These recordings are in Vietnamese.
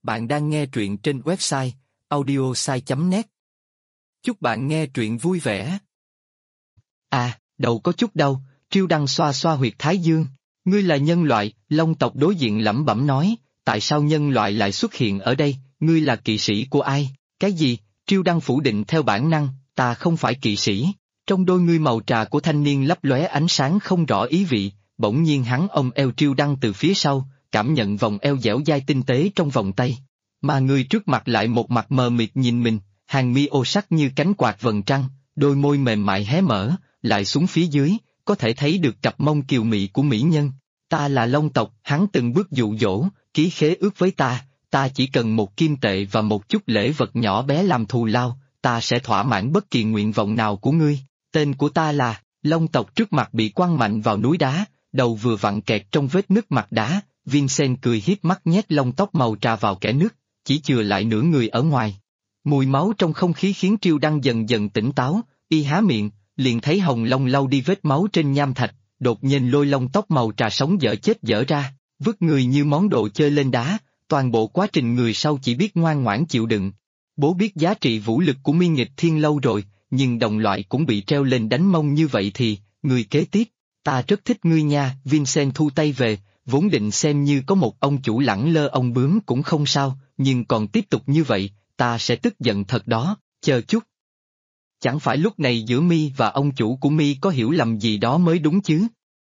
Bạn đang nghe truyện trên website audiosai.net. Chúc bạn nghe truyện vui vẻ. Đầu có chút đau, Triêu Đăng xoa xoa huyệt thái dương. Ngươi là nhân loại, Long tộc đối diện lẩm bẩm nói, tại sao nhân loại lại xuất hiện ở đây, ngươi là kỵ sĩ của ai? Cái gì? Triêu Đăng phủ định theo bản năng, ta không phải kỵ sĩ. Trong đôi ngươi màu trà của thanh niên lấp lóe ánh sáng không rõ ý vị, bỗng nhiên hắn ôm eo Triêu Đăng từ phía sau, cảm nhận vòng eo dẻo dai tinh tế trong vòng tay. Mà người trước mặt lại một mặt mờ mịt nhìn mình, hàng mi ô sắc như cánh quạt vầng trăng, đôi môi mềm mại hé mở, lại xuống phía dưới, có thể thấy được cặp mông kiều mị của mỹ nhân. Ta là Long tộc, hắn từng bước dụ dỗ, ký khế ước với ta chỉ cần một kim tệ và một chút lễ vật nhỏ bé làm thù lao, ta sẽ thỏa mãn bất kỳ nguyện vọng nào của ngươi. Tên của ta là, Long tộc trước mặt bị quăng mạnh vào núi đá, đầu vừa vặn kẹt trong vết nứt mặt đá, Vincent cười hiếp mắt nhét lông tóc màu trà vào kẽ nước, chỉ chừa lại nửa người ở ngoài. Mùi máu trong không khí khiến Triêu Đăng dần dần tỉnh táo, y há miệng, liền thấy Hồng Long lau đi vết máu trên nham thạch, đột nhiên lôi lông tóc màu trà sống dở chết dở ra, vứt người như món đồ chơi lên đá, toàn bộ quá trình người sau chỉ biết ngoan ngoãn chịu đựng. Bố biết giá trị vũ lực của Mi Nghịch Thiên lâu rồi, nhưng đồng loại cũng bị treo lên đánh mông như vậy thì, người kế tiếp, ta rất thích ngươi nha. Vincent thu tay về, vốn định xem như có một ông chủ lẳng lơ ông bướm cũng không sao, nhưng còn tiếp tục như vậy, ta sẽ tức giận thật đó, chờ chút. Chẳng phải lúc này giữa Mi và ông chủ của Mi có hiểu lầm gì đó mới đúng chứ?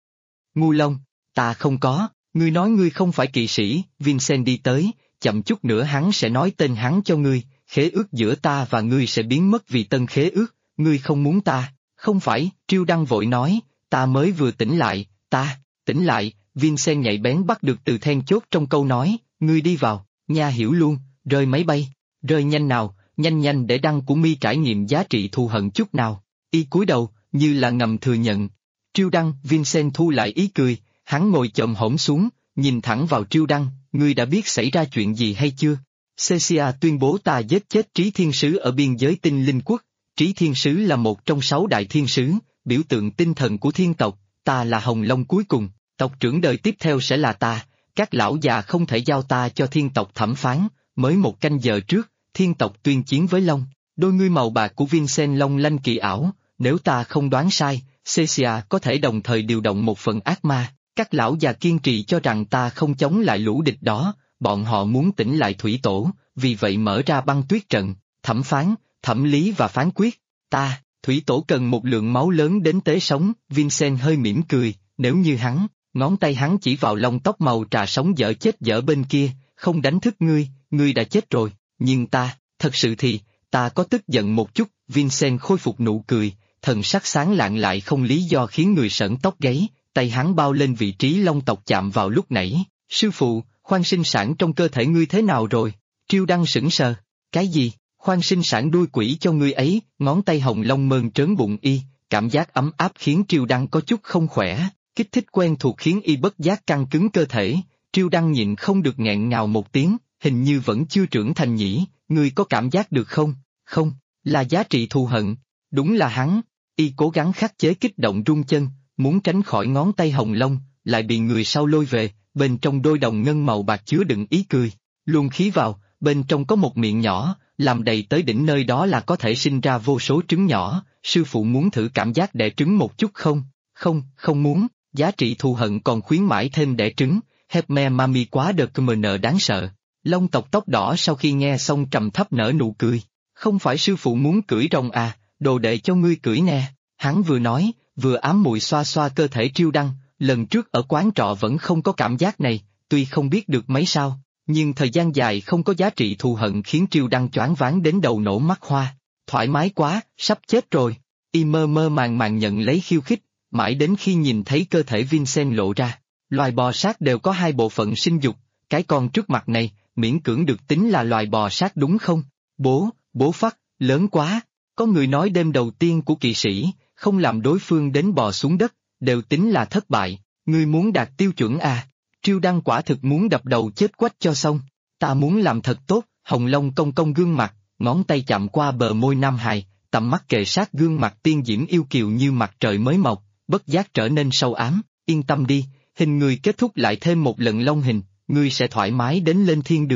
Ngu Long, ta không có, ngươi nói ngươi không phải kỵ sĩ. Vincent đi tới, chậm chút nữa hắn sẽ nói tên hắn cho ngươi, khế ước giữa ta và ngươi sẽ biến mất vì tân khế ước, ngươi không muốn ta, không phải. Triêu Đăng vội nói, ta mới vừa tỉnh lại, tỉnh lại. Vincent nhạy bén bắt được từ then chốt trong câu nói, ngươi đi vào, nha hiểu luôn, rơi máy bay, rơi nhanh nào, nhanh để Đăng của Mi trải nghiệm giá trị thù hận chút nào. Y cúi đầu, như là ngầm thừa nhận. Triêu Đăng, Vincent thu lại ý cười, hắn ngồi chồm hổm xuống, nhìn thẳng vào Triêu Đăng, ngươi đã biết xảy ra chuyện gì hay chưa? Cecia tuyên bố ta giết chết Trí Thiên Sứ ở biên giới Tinh Linh Quốc. Trí Thiên Sứ là một trong 6 đại thiên sứ, biểu tượng tinh thần của thiên tộc, ta là Hồng Long cuối cùng, tộc trưởng đời tiếp theo sẽ là ta, các lão già không thể giao ta cho thiên tộc thẩm phán. Mới một canh giờ trước, thiên tộc tuyên chiến với Long, đôi ngươi màu bạc của Vincent long lanh kỳ ảo, nếu ta không đoán sai, Cecia có thể đồng thời điều động một phần ác ma. Các lão già kiên trì cho rằng ta không chống lại lũ địch đó, bọn họ muốn tỉnh lại thủy tổ, vì vậy mở ra băng tuyết trận, thẩm phán, thẩm lý và phán quyết. Thủy tổ cần một lượng máu lớn đến tế sống. Vincent hơi mỉm cười, nếu như hắn, ngón tay hắn chỉ vào lông tóc màu trà sống dở chết dở bên kia, không đánh thức ngươi đã chết rồi, nhưng thật sự thì, ta có tức giận một chút. Vincent khôi phục nụ cười, thần sắc sáng lạng lại không lý do khiến người sởn tóc gáy, tay hắn bao lên vị trí long tộc chạm vào lúc nãy. Sư phụ, khoan sinh sản trong cơ thể ngươi thế nào rồi? Triêu Đăng sững sờ, cái gì? Khoan sinh sản đuôi quỷ cho ngươi ấy. Ngón tay Hồng Long mơn trớn bụng y, cảm giác ấm áp khiến Triêu Đăng có chút không khỏe, kích thích quen thuộc khiến y bất giác căng cứng cơ thể. Triêu Đăng nhịn không được nghẹn ngào một tiếng, hình như vẫn chưa trưởng thành nhỉ, ngươi có cảm giác được không? Không, là giá trị thù hận, đúng là hắn. Y cố gắng khắc chế kích động rung chân, muốn tránh khỏi ngón tay Hồng Long, lại bị người sau lôi về, bên trong đôi đồng ngân màu bạc chứa đựng ý cười, luồng khí vào, bên trong có một miệng nhỏ, làm đầy tới đỉnh nơi đó là có thể sinh ra vô số trứng nhỏ. Sư phụ muốn thử cảm giác đẻ trứng một chút không? Không muốn, giá trị thù hận còn khuyến mãi thêm đẻ trứng, Hepme Mami quá đợt mn đáng sợ. Long tộc tóc đỏ sau khi nghe xong trầm thấp nở nụ cười, không phải sư phụ muốn cưỡi rồng à, đồ đệ cho ngươi cưỡi nè. Hắn vừa nói, vừa ám muội xoa xoa cơ thể Triêu Đăng, lần trước ở quán trọ vẫn không có cảm giác này, tuy không biết được mấy sao, nhưng thời gian dài không có giá trị thù hận khiến Triêu Đăng choáng váng đến đầu nổ mắt hoa, thoải mái quá, sắp chết rồi. Y mơ mơ màng nhận lấy khiêu khích, mãi đến khi nhìn thấy cơ thể Vincent lộ ra, loài bò sát đều có 2 bộ phận sinh dục, cái con trước mặt này, miễn cưỡng được tính là loài bò sát đúng không? Bố phắc, lớn quá, có người nói đêm đầu tiên của kỵ sĩ, không làm đối phương đến bò xuống đất, đều tính là thất bại, ngươi muốn đạt tiêu chuẩn à? Triêu Đăng quả thực muốn đập đầu chết quách cho xong, ta muốn làm thật tốt. Hồng Long cong cong gương mặt, ngón tay chạm qua bờ môi Nam Hài, tầm mắt kề sát gương mặt tiên diễm yêu kiều như mặt trời mới mọc, bất giác trở nên sâu ám. Yên tâm đi, hình người kết thúc lại thêm một lần long hình, ngươi sẽ thoải mái đến lên thiên đường.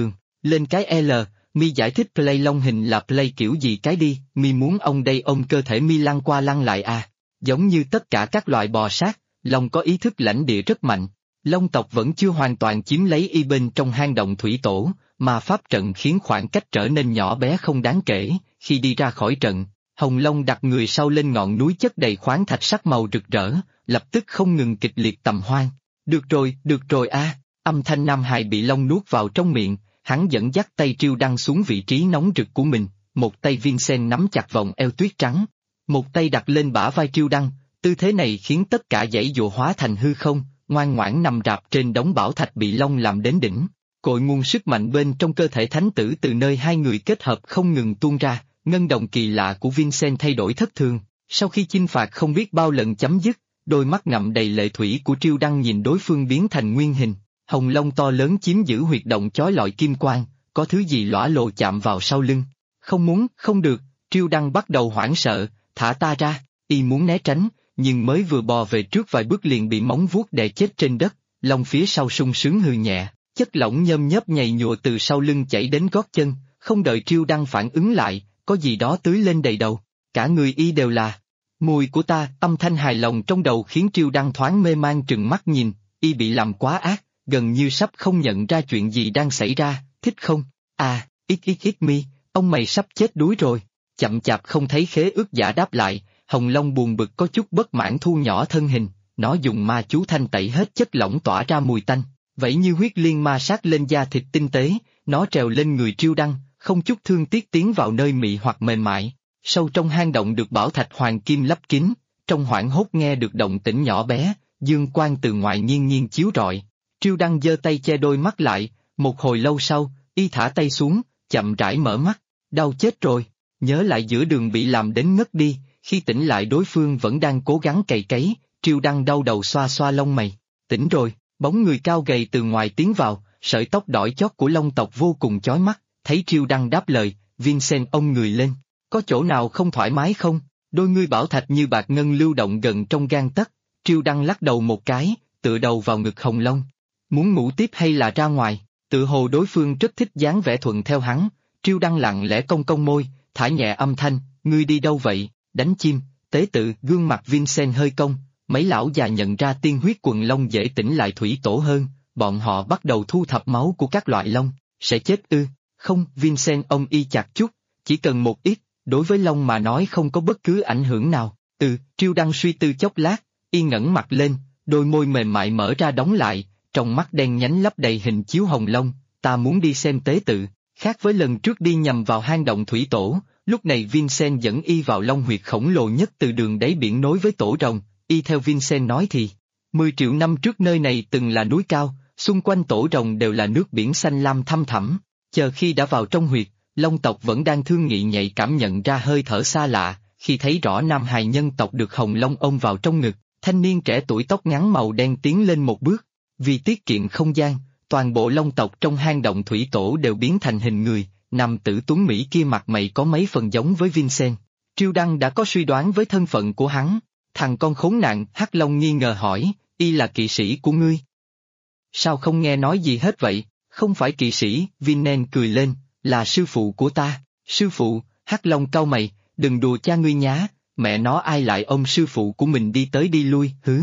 Lên cái L, mi giải thích play long hình là play kiểu gì cái đi, mi muốn ông đây ôm cơ thể mi lăn qua lăn lại à. Giống như tất cả các loài bò sát, long có ý thức lãnh địa rất mạnh. Long tộc vẫn chưa hoàn toàn chiếm lấy y bên trong hang động thủy tổ, mà pháp trận khiến khoảng cách trở nên nhỏ bé không đáng kể. Khi đi ra khỏi trận, Hồng Long đặt người sau lên ngọn núi chất đầy khoáng thạch sắc màu rực rỡ, lập tức không ngừng kịch liệt tầm hoan. Được rồi a. Âm thanh Nam Hải bị long nuốt vào trong miệng, hắn dẫn dắt tay Triêu Đăng xuống vị trí nóng rực của mình, một tay Vincent nắm chặt vòng eo tuyết trắng, một tay đặt lên bả vai Triêu Đăng, tư thế này khiến tất cả dãy dụa hóa thành hư không, ngoan ngoãn nằm rạp trên đống bảo thạch bị long làm đến đỉnh. Cội nguồn sức mạnh bên trong cơ thể thánh tử từ nơi hai người kết hợp không ngừng tuôn ra, ngân đồng kỳ lạ của Vincent thay đổi thất thường. Sau khi chinh phạt không biết bao lần chấm dứt, đôi mắt ngậm đầy lệ thủy của Triêu Đăng nhìn đối phương biến thành nguyên hình, hồng long to lớn chiếm giữ huyệt động chói lọi kim quang, có thứ gì lõa lồ chạm vào sau lưng. Không được, Triêu Đăng bắt đầu hoảng sợ, thả ta ra, y muốn né tránh, nhưng mới vừa bò về trước vài bước liền bị móng vuốt đè chết trên đất, long phía sau sung sướng hừ nhẹ, chất lỏng nhơm nhớp nhầy nhụa từ sau lưng chảy đến gót chân, không đợi Triêu Đăng phản ứng lại, có gì đó tưới lên đầy đầu, cả người y đều là mùi của ta. Âm thanh hài lòng trong đầu khiến Triêu Đăng thoáng mê man trừng mắt nhìn, y bị làm quá ác, gần như sắp không nhận ra chuyện gì đang xảy ra, thích không? À, ít mi, ông mày sắp chết đuối rồi. Chậm chạp không thấy khế ước giả đáp lại, Hồng Long buồn bực có chút bất mãn thu nhỏ thân hình, nó dùng ma chú thanh tẩy hết chất lỏng tỏa ra mùi tanh, vậy như huyết liên ma sát lên da thịt tinh tế, nó trèo lên người Triêu Đăng, không chút thương tiếc tiến vào nơi mị hoặc mềm mại. Sâu trong hang động được bảo thạch hoàng kim lấp kín, trong hoảng hốt nghe được động tĩnh nhỏ bé, dương quang từ ngoại nhiên chiếu rọi. Triêu Đăng giơ tay che đôi mắt lại, một hồi lâu sau, y thả tay xuống, chậm rãi mở mắt, đau chết rồi, nhớ lại giữa đường bị làm đến ngất đi, khi tỉnh lại đối phương vẫn đang cố gắng cày cấy, Triêu Đăng đau đầu xoa xoa lông mày, tỉnh rồi, bóng người cao gầy từ ngoài tiến vào, sợi tóc đỏ chót của long tộc vô cùng chói mắt, thấy Triêu Đăng đáp lời, Vincent ông người lên, có chỗ nào không thoải mái không? Đôi ngươi bảo thạch như bạc ngân lưu động gần trong gang tấc, Triêu Đăng lắc đầu một cái, tựa đầu vào ngực Hồng Long. Muốn ngủ tiếp hay là ra ngoài? Tự hồ đối phương rất thích dáng vẻ thuận theo hắn, Triêu Đăng lặng lẽ cong cong môi, thả nhẹ âm thanh, ngươi đi đâu vậy? Đánh chim, tế tự, gương mặt Vincent hơi cong, mấy lão già nhận ra tiên huyết quần long dễ tỉnh lại thủy tổ hơn, bọn họ bắt đầu thu thập máu của các loại long, sẽ chết ư? Không, Vincent ông y chặt chút, chỉ cần một ít, đối với long mà nói không có bất cứ ảnh hưởng nào. Triêu Đăng suy tư chốc lát, y ngẩng mặt lên, đôi môi mềm mại mở ra đóng lại, trong mắt đen nhánh lấp đầy hình chiếu hồng long, ta muốn đi xem tế tự. Khác với lần trước đi nhầm vào hang động thủy tổ, lúc này Vincent dẫn y vào long huyệt khổng lồ nhất từ đường đáy biển nối với tổ rồng, y theo Vincent nói thì 10 triệu năm trước nơi này từng là núi cao, xung quanh tổ rồng đều là nước biển xanh lam thăm thẳm, chờ khi đã vào trong huyệt, long tộc vẫn đang thương nghị nhạy cảm nhận ra hơi thở xa lạ, khi thấy rõ nam hài nhân tộc được Hồng Long ôm vào trong ngực, thanh niên trẻ tuổi tóc ngắn màu đen tiến lên một bước, vì tiết kiệm không gian, toàn bộ long tộc trong hang động thủy tổ đều biến thành hình người, nam tử tuấn Mỹ kia mặt mày có mấy phần giống với Vincent. Triêu Đăng đã có suy đoán với thân phận của hắn, thằng con khốn nạn, Hắc Long nghi ngờ hỏi, y là kỵ sĩ của ngươi? Sao không nghe nói gì hết vậy? Không phải kỵ sĩ, Vincent cười lên, là sư phụ của ta. Sư phụ? Hắc Long cau mày, đừng đùa cha ngươi nhá, mẹ nó ai lại ôm sư phụ của mình đi tới đi lui, hứ.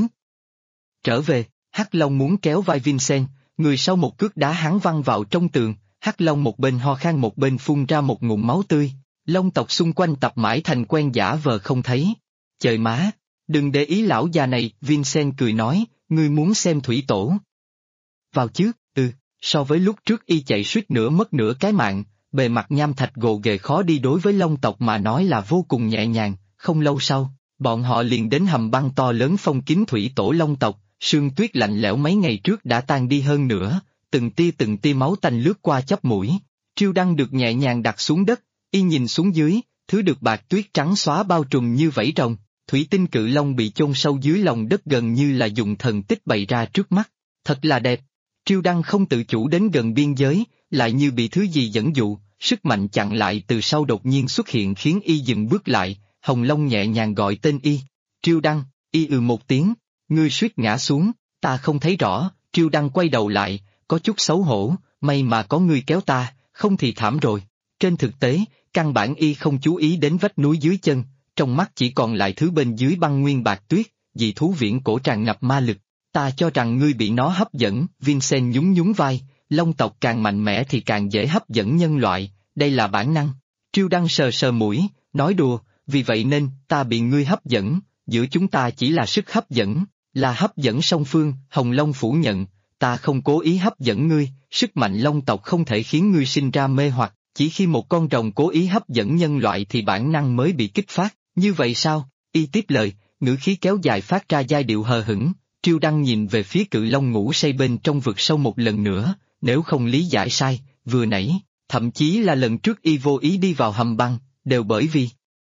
Trở về, Hắc Long muốn kéo vai Vincent, người sau một cước đá hắn văng vào trong tường, Hắc Long một bên ho khan một bên phun ra một ngụm máu tươi, long tộc xung quanh tập mãi thành quen giả vờ không thấy. Trời má, đừng để ý lão già này, Vincent cười nói, ngươi muốn xem thủy tổ? Vào chứ, so với lúc trước y chạy suýt nữa mất nửa cái mạng, bề mặt nham thạch gồ ghề khó đi đối với long tộc mà nói là vô cùng nhẹ nhàng, không lâu sau, bọn họ liền đến hầm băng to lớn phong kín thủy tổ long tộc, sương tuyết lạnh lẽo mấy ngày trước đã tan đi hơn nữa, từng tia máu tanh lướt qua chóp mũi, Triêu Đăng được nhẹ nhàng đặt xuống đất, y nhìn xuống dưới, thứ được bạc tuyết trắng xóa bao trùm như vảy rồng, thủy tinh cự long bị chôn sâu dưới lòng đất gần như là dùng thần tích bày ra trước mắt, thật là đẹp. Triêu Đăng không tự chủ đến gần biên giới, lại như bị thứ gì dẫn dụ, sức mạnh chặn lại từ sau đột nhiên xuất hiện khiến y dừng bước lại, Hồng Long nhẹ nhàng gọi tên y. Triêu Đăng, y một tiếng, ngươi suýt ngã xuống, ta không thấy rõ, Triêu Đăng quay đầu lại, có chút xấu hổ, may mà có ngươi kéo ta, không thì thảm rồi. Trên thực tế, căn bản y không chú ý đến vách núi dưới chân, trong mắt chỉ còn lại thứ bên dưới băng nguyên bạc tuyết, dị thú viễn cổ tràn ngập ma lực. Ta cho rằng ngươi bị nó hấp dẫn, Vincent nhún nhún vai, long tộc càng mạnh mẽ thì càng dễ hấp dẫn nhân loại, đây là bản năng. Triêu Đăng sờ sờ mũi, nói đùa, vì vậy nên, ta bị ngươi hấp dẫn, giữa chúng ta chỉ là sức hấp dẫn, là hấp dẫn song phương, Hồng Long phủ nhận, ta không cố ý hấp dẫn ngươi, sức mạnh long tộc không thể khiến ngươi sinh ra mê hoặc, chỉ khi một con rồng cố ý hấp dẫn nhân loại thì bản năng mới bị kích phát, như vậy sao? Y tiếp lời, ngữ khí kéo dài phát ra giai điệu hờ hững. Triêu Đăng nhìn về phía cự long ngủ say bên trong vực sâu một lần nữa, nếu không lý giải sai, vừa nãy, thậm chí là lần trước y vô ý đi vào hầm băng, đều bởi vì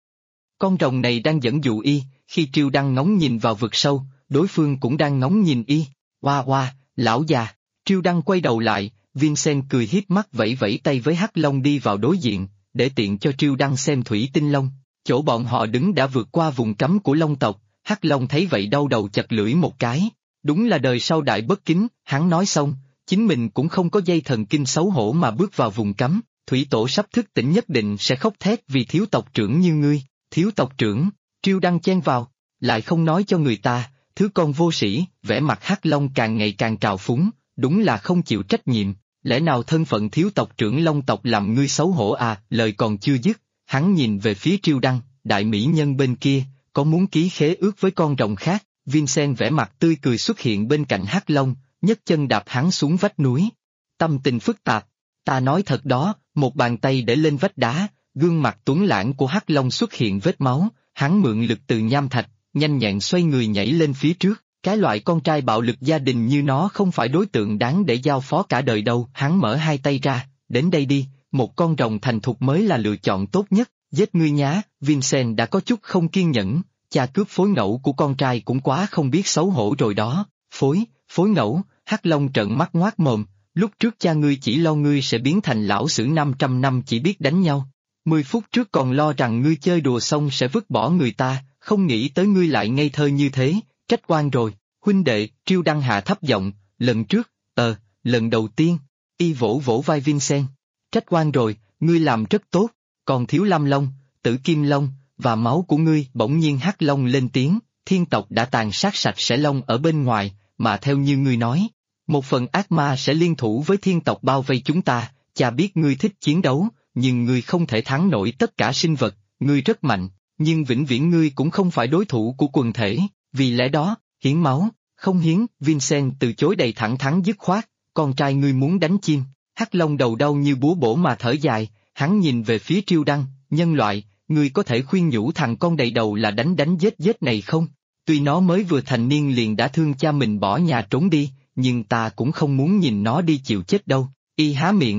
con rồng này đang dẫn dụ y, khi Triêu Đăng ngóng nhìn vào vực sâu, đối phương cũng đang ngóng nhìn y. Oa oa, lão già. Triêu Đăng quay đầu lại, Vincent cười hiếp mắt vẫy vẫy tay với Hắc Long đi vào đối diện, để tiện cho Triêu Đăng xem thủy tinh long. Chỗ bọn họ đứng đã vượt qua vùng cấm của long tộc, Hắc Long thấy vậy đau đầu chặt lưỡi một cái. Đúng là đời sau đại bất kính, hắn nói xong, chính mình cũng không có dây thần kinh xấu hổ mà bước vào vùng cấm. Thủy tổ sắp thức tỉnh nhất định sẽ khóc thét vì thiếu tộc trưởng như ngươi. Thiếu tộc trưởng, Triêu Đăng chen vào, lại không nói cho người ta, thứ con vô sĩ, vẻ mặt Hắc Long càng ngày càng trào phúng, đúng là không chịu trách nhiệm, lẽ nào thân phận thiếu tộc trưởng Long tộc làm ngươi xấu hổ à? Lời còn chưa dứt, hắn nhìn về phía Triêu Đăng, đại mỹ nhân bên kia, có muốn ký khế ước với con rồng khác. Vincent vẻ mặt tươi cười xuất hiện bên cạnh Hắc Long, nhấc chân đạp hắn xuống vách núi. Tâm tình phức tạp, ta nói thật đó, một bàn tay để lên vách đá, gương mặt tuấn lãng của Hắc Long xuất hiện vết máu, hắn mượn lực từ nham thạch, nhanh nhẹn xoay người nhảy lên phía trước, cái loại con trai bạo lực gia đình như nó không phải đối tượng đáng để giao phó cả đời đâu. Hắn mở hai tay ra, đến đây đi, một con rồng thành thục mới là lựa chọn tốt nhất, giết ngươi nhá. Vincent đã có chút không kiên nhẫn, cha cướp phối ngẫu của con trai cũng quá không biết xấu hổ rồi đó. Phối ngẫu, Hắc Long trợn mắt ngoác mồm, lúc trước cha ngươi chỉ lo ngươi sẽ biến thành lão sử 500 năm chỉ biết đánh nhau. 10 phút trước còn lo rằng ngươi chơi đùa xong sẽ vứt bỏ người ta, không nghĩ tới ngươi lại ngây thơ như thế, trách oan rồi. Huynh đệ, Triêu Đăng hạ thấp giọng, lần trước, lần đầu tiên, y vỗ vỗ vai Vincent. Trách oan rồi, ngươi làm rất tốt, còn thiếu Lam Long, Tử Kim Long, và máu của ngươi. Bỗng nhiên Hắc Long lên tiếng, thiên tộc đã tàn sát sạch sẽ Long ở bên ngoài, mà theo như ngươi nói, một phần ác ma sẽ liên thủ với thiên tộc bao vây chúng ta. Cha biết ngươi thích chiến đấu, nhưng ngươi không thể thắng nổi tất cả sinh vật, ngươi rất mạnh, nhưng vĩnh viễn ngươi cũng không phải đối thủ của quần thể, vì lẽ đó, hiến máu, không hiến. Vincent từ chối đầy thẳng thắn dứt khoát, con trai ngươi muốn đánh chim. Hắc Long đầu đau như búa bổ mà thở dài, hắn nhìn về phía Triêu Đăng, nhân loại, ngươi có thể khuyên nhủ thằng con đầy đầu là đánh giết này không? Tuy nó mới vừa thành niên liền đã thương cha mình bỏ nhà trốn đi, nhưng ta cũng không muốn nhìn nó đi chịu chết đâu. Y há miệng,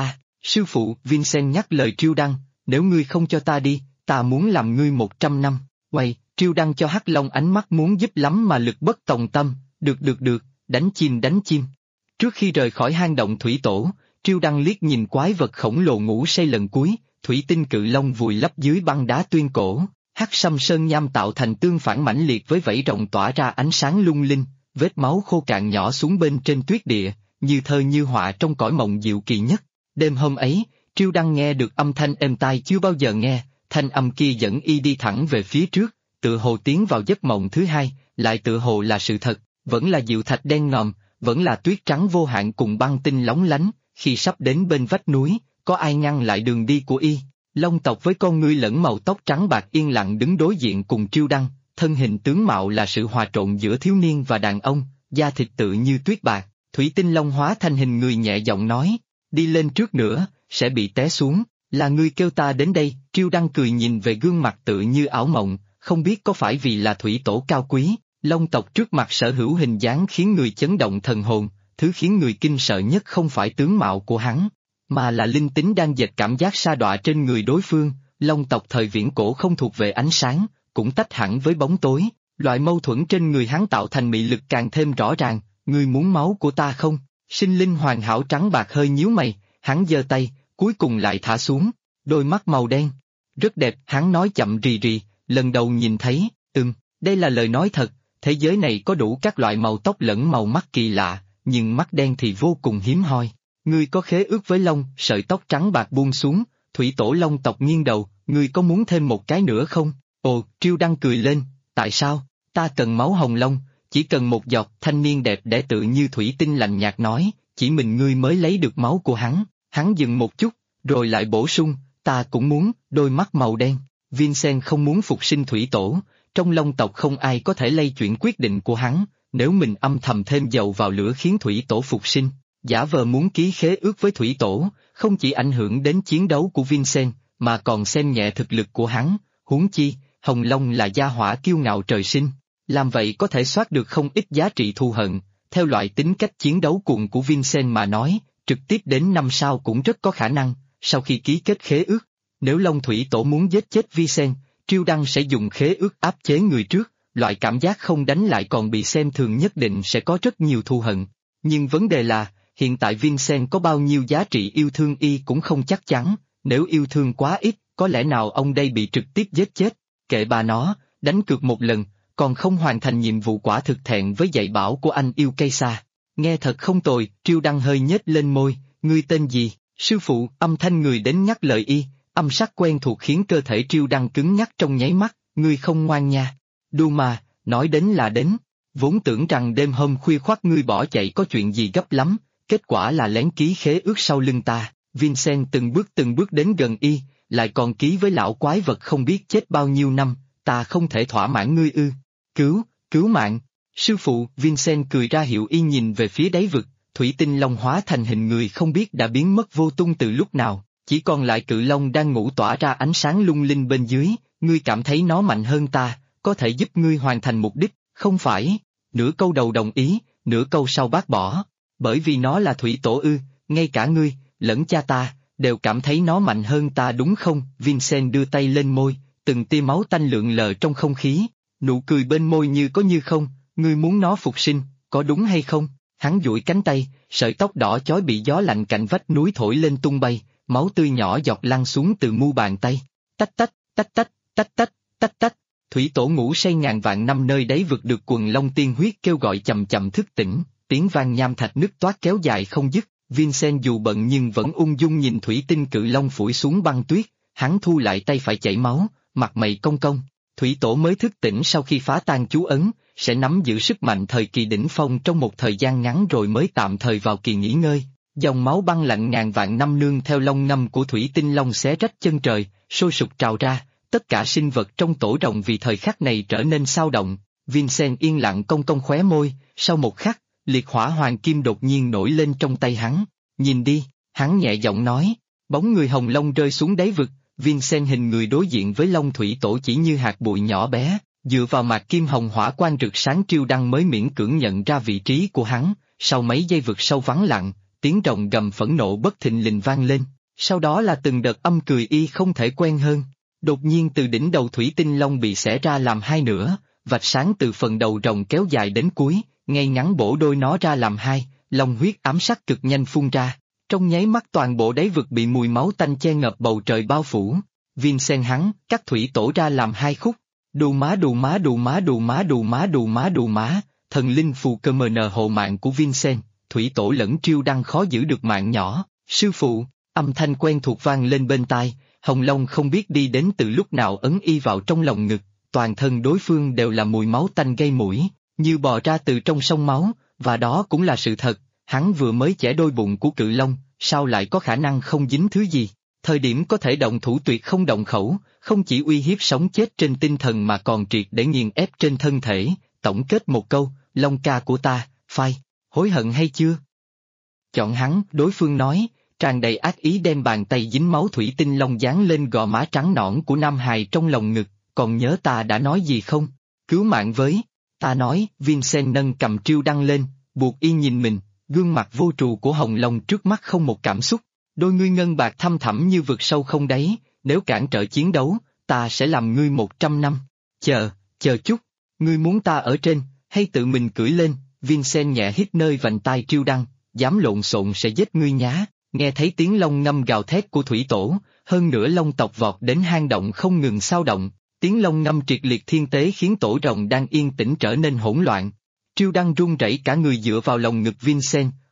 sư phụ. Vincent nhắc lời Triêu Đăng, nếu ngươi không cho ta đi, ta muốn làm ngươi 100 năm. Quay, Triêu Đăng cho Hắc Long ánh mắt muốn giúp lắm mà lực bất tòng tâm, được, đánh chim. Trước khi rời khỏi hang động thủy tổ, Triêu Đăng liếc nhìn quái vật khổng lồ ngủ say lần cuối, thủy tinh cự long vùi lấp dưới băng đá tuyên cổ, hắc sâm sơn nham tạo thành tương phản mãnh liệt với vảy rồng tỏa ra ánh sáng lung linh, vết máu khô cạn nhỏ xuống bên trên tuyết địa, như thơ như họa trong cõi mộng diệu kỳ nhất. Đêm hôm ấy, Triêu Đăng nghe được âm thanh êm tai chưa bao giờ nghe, thanh âm kia dẫn y đi thẳng về phía trước, tựa hồ tiến vào giấc mộng thứ hai, lại tựa hồ là sự thật, vẫn là diệu thạch đen ngòm, vẫn là tuyết trắng vô hạn cùng băng tinh lóng lánh. Khi sắp đến bên vách núi, có ai ngăn lại đường đi của y? Long tộc với con ngươi lẫn màu tóc trắng bạc yên lặng đứng đối diện cùng Triêu Đăng, thân hình tướng mạo là sự hòa trộn giữa thiếu niên và đàn ông, da thịt tự như tuyết bạc. Thủy tinh long hóa thành hình người nhẹ giọng nói, đi lên trước nữa, sẽ bị té xuống, là ngươi kêu ta đến đây. Triêu Đăng cười nhìn về gương mặt tự như ảo mộng, không biết có phải vì là thủy tổ cao quý, Long tộc trước mặt sở hữu hình dáng khiến người chấn động thần hồn, thứ khiến người kinh sợ nhất không phải tướng mạo của hắn, mà là linh tính đang dệt cảm giác sa đọa trên người đối phương. Long tộc thời viễn cổ không thuộc về ánh sáng, cũng tách hẳn với bóng tối, loại mâu thuẫn trên người hắn tạo thành mị lực càng thêm rõ ràng. Ngươi muốn máu của ta không? Sinh linh hoàn hảo trắng bạc hơi nhíu mày, hắn giơ tay, cuối cùng lại thả xuống, đôi mắt màu đen. Rất đẹp, hắn nói chậm rì rì, lần đầu nhìn thấy, đây là lời nói thật, thế giới này có đủ các loại màu tóc lẫn màu mắt kỳ lạ, nhưng mắt đen thì vô cùng hiếm hoi. Ngươi có khế ước với Long, sợi tóc trắng bạc buông xuống, thủy tổ Long tộc nghiêng đầu, ngươi có muốn thêm một cái nữa không? Ồ, Triêu Đăng cười lên, tại sao? Ta cần máu hồng long, chỉ cần một giọt. Thanh niên đẹp đẽ tự như thủy tinh lạnh nhạt nói, chỉ mình ngươi mới lấy được máu của hắn. Hắn dừng một chút, rồi lại bổ sung, ta cũng muốn. Đôi mắt màu đen. Vincent không muốn phục sinh thủy tổ, trong Long tộc không ai có thể lay chuyển quyết định của hắn, nếu mình âm thầm thêm dầu vào lửa khiến thủy tổ phục sinh, giả vờ muốn ký khế ước với thủy tổ, không chỉ ảnh hưởng đến chiến đấu của Vincent, mà còn xem nhẹ thực lực của hắn, huống chi, Hồng Long là gia hỏa kiêu ngạo trời sinh, làm vậy có thể soát được không ít giá trị thù hận, theo loại tính cách chiến đấu cuồng của Vincent mà nói, trực tiếp đến 5 sao cũng rất có khả năng, sau khi ký kết khế ước, nếu Long Thủy Tổ muốn giết chết Vincent, Triêu Đăng sẽ dùng khế ước áp chế người trước, loại cảm giác không đánh lại còn bị xem thường nhất định sẽ có rất nhiều thù hận, nhưng vấn đề là, hiện tại Vincent có bao nhiêu giá trị yêu thương y cũng không chắc chắn, nếu yêu thương quá ít, có lẽ nào ông đây bị trực tiếp giết chết, kệ bà nó, đánh cược một lần, còn không hoàn thành nhiệm vụ quả thực thẹn với dạy bảo của anh yêu cây xa. Nghe thật không tồi, Triêu Đăng hơi nhếch lên môi, ngươi tên gì? Sư phụ, âm thanh người đến nhắc lời y, âm sắc quen thuộc khiến cơ thể Triêu Đăng cứng nhắc trong nháy mắt, ngươi không ngoan nha. Đu mà, nói đến là đến, vốn tưởng rằng đêm hôm khuya khoắt ngươi bỏ chạy có chuyện gì gấp lắm, kết quả là lén ký khế ước sau lưng ta. Vincent từng bước đến gần y, lại còn ký với lão quái vật không biết chết bao nhiêu năm, ta không thể thỏa mãn ngươi ư? Cứu mạng! Sư phụ, Vincent cười ra hiệu y nhìn về phía đáy vực, thủy tinh long hóa thành hình người không biết đã biến mất vô tung từ lúc nào, chỉ còn lại cự long đang ngủ tỏa ra ánh sáng lung linh bên dưới, ngươi cảm thấy nó mạnh hơn ta, có thể giúp ngươi hoàn thành mục đích, không phải? Nửa câu đầu đồng ý, nửa câu sau bác bỏ, bởi vì nó là thủy tổ ư, ngay cả ngươi, lẫn cha ta, đều cảm thấy nó mạnh hơn ta đúng không? Vincent đưa tay lên môi, từng tia máu tanh lượn lờ trong không khí, nụ cười bên môi như có như không, ngươi muốn nó phục sinh, có đúng hay không? Hắn duỗi cánh tay, sợi tóc đỏ chói bị gió lạnh cạnh vách núi thổi lên tung bay, máu tươi nhỏ giọt lăn xuống từ mu bàn tay. Tách tách, tách tách, tách tách, tách tách. Thủy tổ ngủ say ngàn vạn năm nơi đáy vực được quần long tiên huyết kêu gọi chậm chậm thức tỉnh, tiếng vang nham thạch nứt toát kéo dài không dứt. Vincent dù bận nhưng vẫn ung dung nhìn thủy tinh cự long phủi xuống băng tuyết, hắn thu lại tay phải chảy máu, mặt mày cong cong. Thủy tổ mới thức tỉnh sau khi phá tan chú ấn, sẽ nắm giữ sức mạnh thời kỳ đỉnh phong trong một thời gian ngắn rồi mới tạm thời vào kỳ nghỉ ngơi. Dòng máu băng lạnh ngàn vạn năm nương theo long ngâm của thủy tinh long xé rách chân trời, sôi sục trào ra, tất cả sinh vật trong tổ rồng vì thời khắc này trở nên xao động. Vincent yên lặng cong cong khóe môi, sau một khắc, liệt hỏa hoàng kim đột nhiên nổi lên trong tay hắn. Nhìn đi, hắn nhẹ giọng nói, bóng người hồng long rơi xuống đáy vực, Vincent hình người đối diện với Long Thủy Tổ chỉ như hạt bụi nhỏ bé, dựa vào mạc kim hồng hỏa quang rực sáng Triêu Đăng mới miễn cưỡng nhận ra vị trí của hắn, sau mấy giây vực sâu vắng lặng, tiếng rồng gầm phẫn nộ bất thình lình vang lên, sau đó là từng đợt âm cười y không thể quen hơn. Đột nhiên từ đỉnh đầu thủy tinh long bị xẻ ra làm hai nửa, vạch sáng từ phần đầu rồng kéo dài đến cuối, ngay ngắn bổ đôi nó ra làm hai, long huyết ám sắc cực nhanh phun ra. Trong nháy mắt toàn bộ đáy vực bị mùi máu tanh che ngập bầu trời bao phủ. Vincent hắn cắt thủy tổ ra làm hai khúc. Đù má đù má đù má đù má đù má đù má đù má, thần linh phù cơ mờ nờ hộ mạng của Vincent, thủy tổ lẫn Triêu Đăng khó giữ được mạng nhỏ. Sư phụ, âm thanh quen thuộc vang lên bên tai, Hồng Long không biết đi đến từ lúc nào ấn y vào trong lòng ngực, toàn thân đối phương đều là mùi máu tanh gây mũi, như bò ra từ trong sông máu, và đó cũng là sự thật. Hắn vừa mới chẻ đôi bụng của cự long, sao lại có khả năng không dính thứ gì? Thời điểm có thể động thủ tuyệt không động khẩu, không chỉ uy hiếp sống chết trên tinh thần mà còn triệt để nghiền ép trên thân thể. Tổng kết một câu, long ca của ta, phai, hối hận hay chưa? Chọn hắn, đối phương nói, tràn đầy ác ý đem bàn tay dính máu thủy tinh long dán lên gò má trắng nõn của Nam Hài trong lòng ngực, còn nhớ ta đã nói gì không? Cứu mạng với, ta nói. Vincent nâng cầm Triêu Đăng lên, buộc y nhìn mình. Gương mặt vô trù của Hồng Long trước mắt không một cảm xúc, đôi ngươi ngân bạc thăm thẳm như vực sâu không đáy, nếu cản trở chiến đấu, ta sẽ làm ngươi 100 năm. Chờ chút, ngươi muốn ta ở trên, hay tự mình cưỡi lên? Vincent nhẹ hít nơi vành tai Triêu Đăng, dám lộn xộn sẽ giết ngươi nhá. Nghe thấy tiếng long ngâm gào thét của thủy tổ, hơn nữa long tộc vọt đến hang động không ngừng xao động, tiếng long ngâm triệt liệt thiên tế khiến tổ rồng đang yên tĩnh trở nên hỗn loạn. Triêu Đăng run rẩy cả người dựa vào lòng ngực Vincent,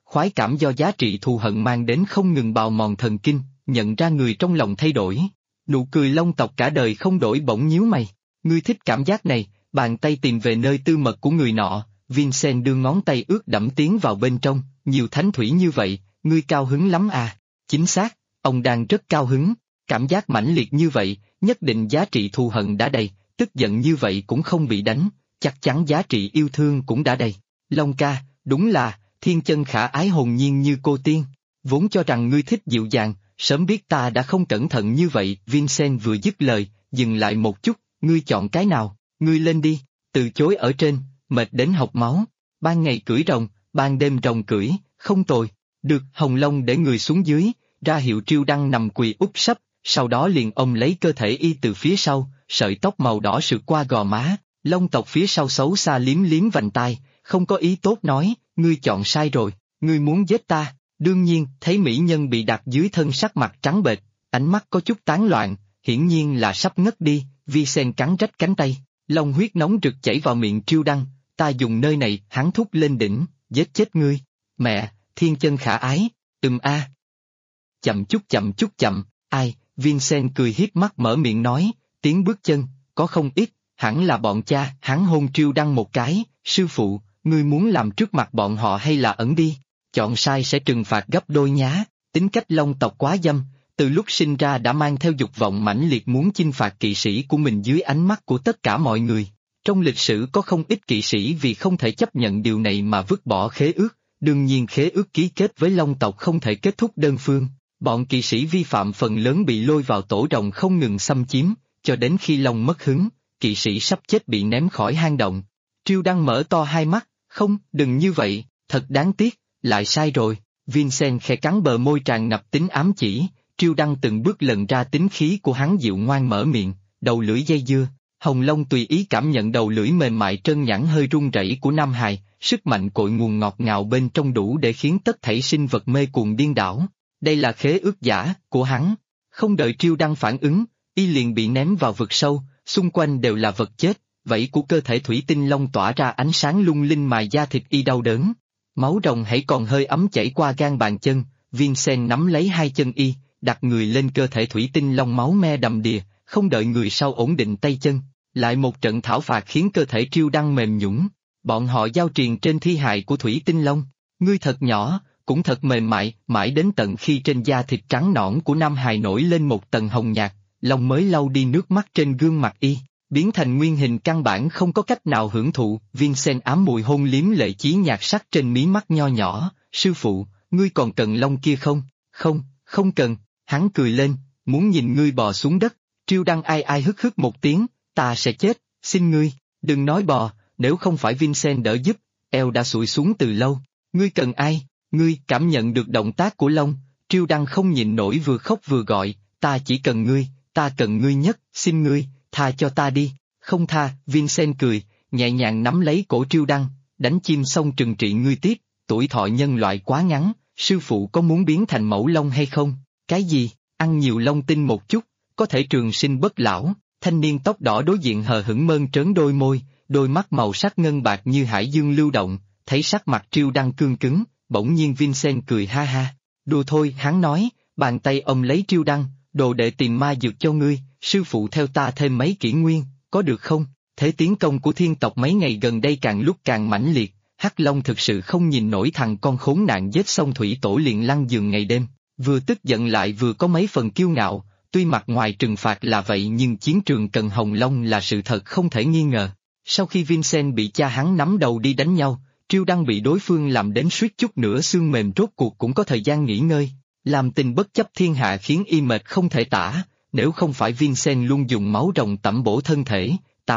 khoái cảm do giá trị thù hận mang đến không ngừng bào mòn thần kinh, nhận ra người trong lòng thay đổi. Nụ cười Long tộc cả đời không đổi bỗng nhíu mày. Ngươi thích cảm giác này, bàn tay tìm về nơi tư mật của người nọ, Vincent đưa ngón tay ướt đẫm tiến vào bên trong, nhiều thánh thủy như vậy, ngươi cao hứng lắm à? Chính xác, ông đang rất cao hứng, cảm giác mãnh liệt như vậy, nhất định giá trị thù hận đã đầy, tức giận như vậy cũng không bị đánh, chắc chắn giá trị yêu thương cũng đã đầy. Long ca, đúng là, thiên chân khả ái hồn nhiên như cô tiên, vốn cho rằng ngươi thích dịu dàng, sớm biết ta đã không cẩn thận như vậy. Vincent vừa dứt lời, dừng lại một chút, ngươi chọn cái nào, ngươi lên đi, từ chối ở trên, mệt đến học máu, ban ngày cưỡi rồng, ban đêm rồng cưỡi, không tồi, được. Hồng Long để người xuống dưới, ra hiệu Triêu Đăng nằm quỳ úp sấp, sau đó liền ôm lấy cơ thể y từ phía sau, sợi tóc màu đỏ sượt qua gò má, Long tộc phía sau xấu xa liếm liếm vành tai, không có ý tốt nói, ngươi chọn sai rồi, ngươi muốn giết ta. Đương nhiên, thấy mỹ nhân bị đặt dưới thân sắc mặt trắng bệch, ánh mắt có chút tán loạn, hiển nhiên là sắp ngất đi. Vincent cắn rách cánh tay, long huyết nóng rực chảy vào miệng Triêu Đăng, ta dùng nơi này. Hắn thúc lên đỉnh, giết chết ngươi. Mẹ, thiên chân khả ái, a. Chậm chút chậm, ai? Vincent cười hiếp mắt mở miệng nói, tiếng bước chân, có không ít, hẳn là bọn cha. Hắn hôn Triêu Đăng một cái, sư phụ, ngươi muốn làm trước mặt bọn họ hay là ẩn đi? Chọn sai sẽ trừng phạt gấp đôi nhá. Tính cách Long tộc quá dâm, từ lúc sinh ra đã mang theo dục vọng mãnh liệt muốn chinh phạt kỵ sĩ của mình dưới ánh mắt của tất cả mọi người. Trong lịch sử có không ít kỵ sĩ vì không thể chấp nhận điều này mà vứt bỏ khế ước, đương nhiên khế ước ký kết với Long tộc không thể kết thúc đơn phương. Bọn kỵ sĩ vi phạm phần lớn bị lôi vào tổ rồng không ngừng xâm chiếm, cho đến khi Long mất hứng, kỵ sĩ sắp chết bị ném khỏi hang động. Triêu Đăng mở to hai mắt, không, đừng như vậy, thật đáng tiếc, lại sai rồi. Vincent khẽ cắn bờ môi tràn ngập tính ám chỉ, Triêu Đăng từng bước lần ra tính khí của hắn dịu ngoan mở miệng, đầu lưỡi dây dưa. Hồng Long tùy ý cảm nhận đầu lưỡi mềm mại trơn nhẵn hơi run rẩy của Nam Hài, sức mạnh cội nguồn ngọt ngào bên trong đủ để khiến tất thảy sinh vật mê cuồng điên đảo. Đây là khế ước giả của hắn. Không đợi Triêu Đăng phản ứng, y liền bị ném vào vực sâu, xung quanh đều là vật chết, vảy của cơ thể thủy tinh long tỏa ra ánh sáng lung linh mài da thịt y đau đớn. Máu rồng hãy còn hơi ấm chảy qua gan bàn chân, Vincent nắm lấy hai chân y, đặt người lên cơ thể thủy tinh long máu me đầm đìa, không đợi người sau ổn định tay chân. Lại một trận thảo phạt khiến cơ thể Triêu Đăng mềm nhũn. Bọn họ giao triền trên thi hài của thủy tinh long. Ngươi thật nhỏ, cũng thật mềm mại, mãi đến tận khi trên da thịt trắng nõn của Nam Hài nổi lên một tầng hồng nhạt, Long mới lau đi nước mắt trên gương mặt y, biến thành nguyên hình căn bản không có cách nào hưởng thụ. Vincent ám mùi hôn liếm lệ chí nhạt sắc trên mí mắt nho nhỏ, sư phụ, ngươi còn cần Long kia không? Không, không cần. Hắn cười lên, muốn nhìn ngươi bò xuống đất. Triêu Đăng ai ai hức hức một tiếng, ta sẽ chết, xin ngươi, đừng nói bò, nếu không phải Vincent đỡ giúp, eo đã sụi xuống từ lâu. Ngươi cần ai? Ngươi cảm nhận được động tác của Long, Triêu Đăng không nhịn nổi vừa khóc vừa gọi, ta chỉ cần ngươi, ta cần ngươi nhất, xin ngươi, tha cho ta đi. Không tha. Vincent cười, nhẹ nhàng nắm lấy cổ Triêu Đăng, đánh chim xong trừng trị ngươi tiếp, tuổi thọ nhân loại quá ngắn, sư phụ có muốn biến thành mẫu long hay không? Cái gì? Ăn nhiều long tinh một chút, có thể trường sinh bất lão. Thanh niên tóc đỏ đối diện hờ hững mơn trớn đôi môi, đôi mắt màu sắc ngân bạc như hải dương lưu động, thấy sắc mặt Triêu Đăng cương cứng, bỗng nhiên Vincent cười ha ha. Đùa thôi, hắn nói, bàn tay ôm lấy Triêu Đăng, đồ đệ tìm ma dược cho ngươi, sư phụ theo ta thêm mấy kỷ nguyên, có được không? Thế tiến công của thiên tộc mấy ngày gần đây càng lúc càng mãnh liệt, Hắc Long thực sự không nhìn nổi thằng con khốn nạn giết xong thủy tổ liền lăn giường ngày đêm, vừa tức giận lại vừa có mấy phần kiêu ngạo. Tuy mặt ngoài trừng phạt là vậy nhưng chiến trường cần Hồng Long là sự thật không thể nghi ngờ. Sau khi Vincent bị cha hắn nắm đầu đi đánh nhau, Triêu Đăng bị đối phương làm đến suýt chút nữa xương mềm rốt cuộc cũng có thời gian nghỉ ngơi. Làm tình bất chấp thiên hạ khiến y mệt không thể tả, nếu không phải Vincent luôn dùng máu rồng tẩm bổ thân thể,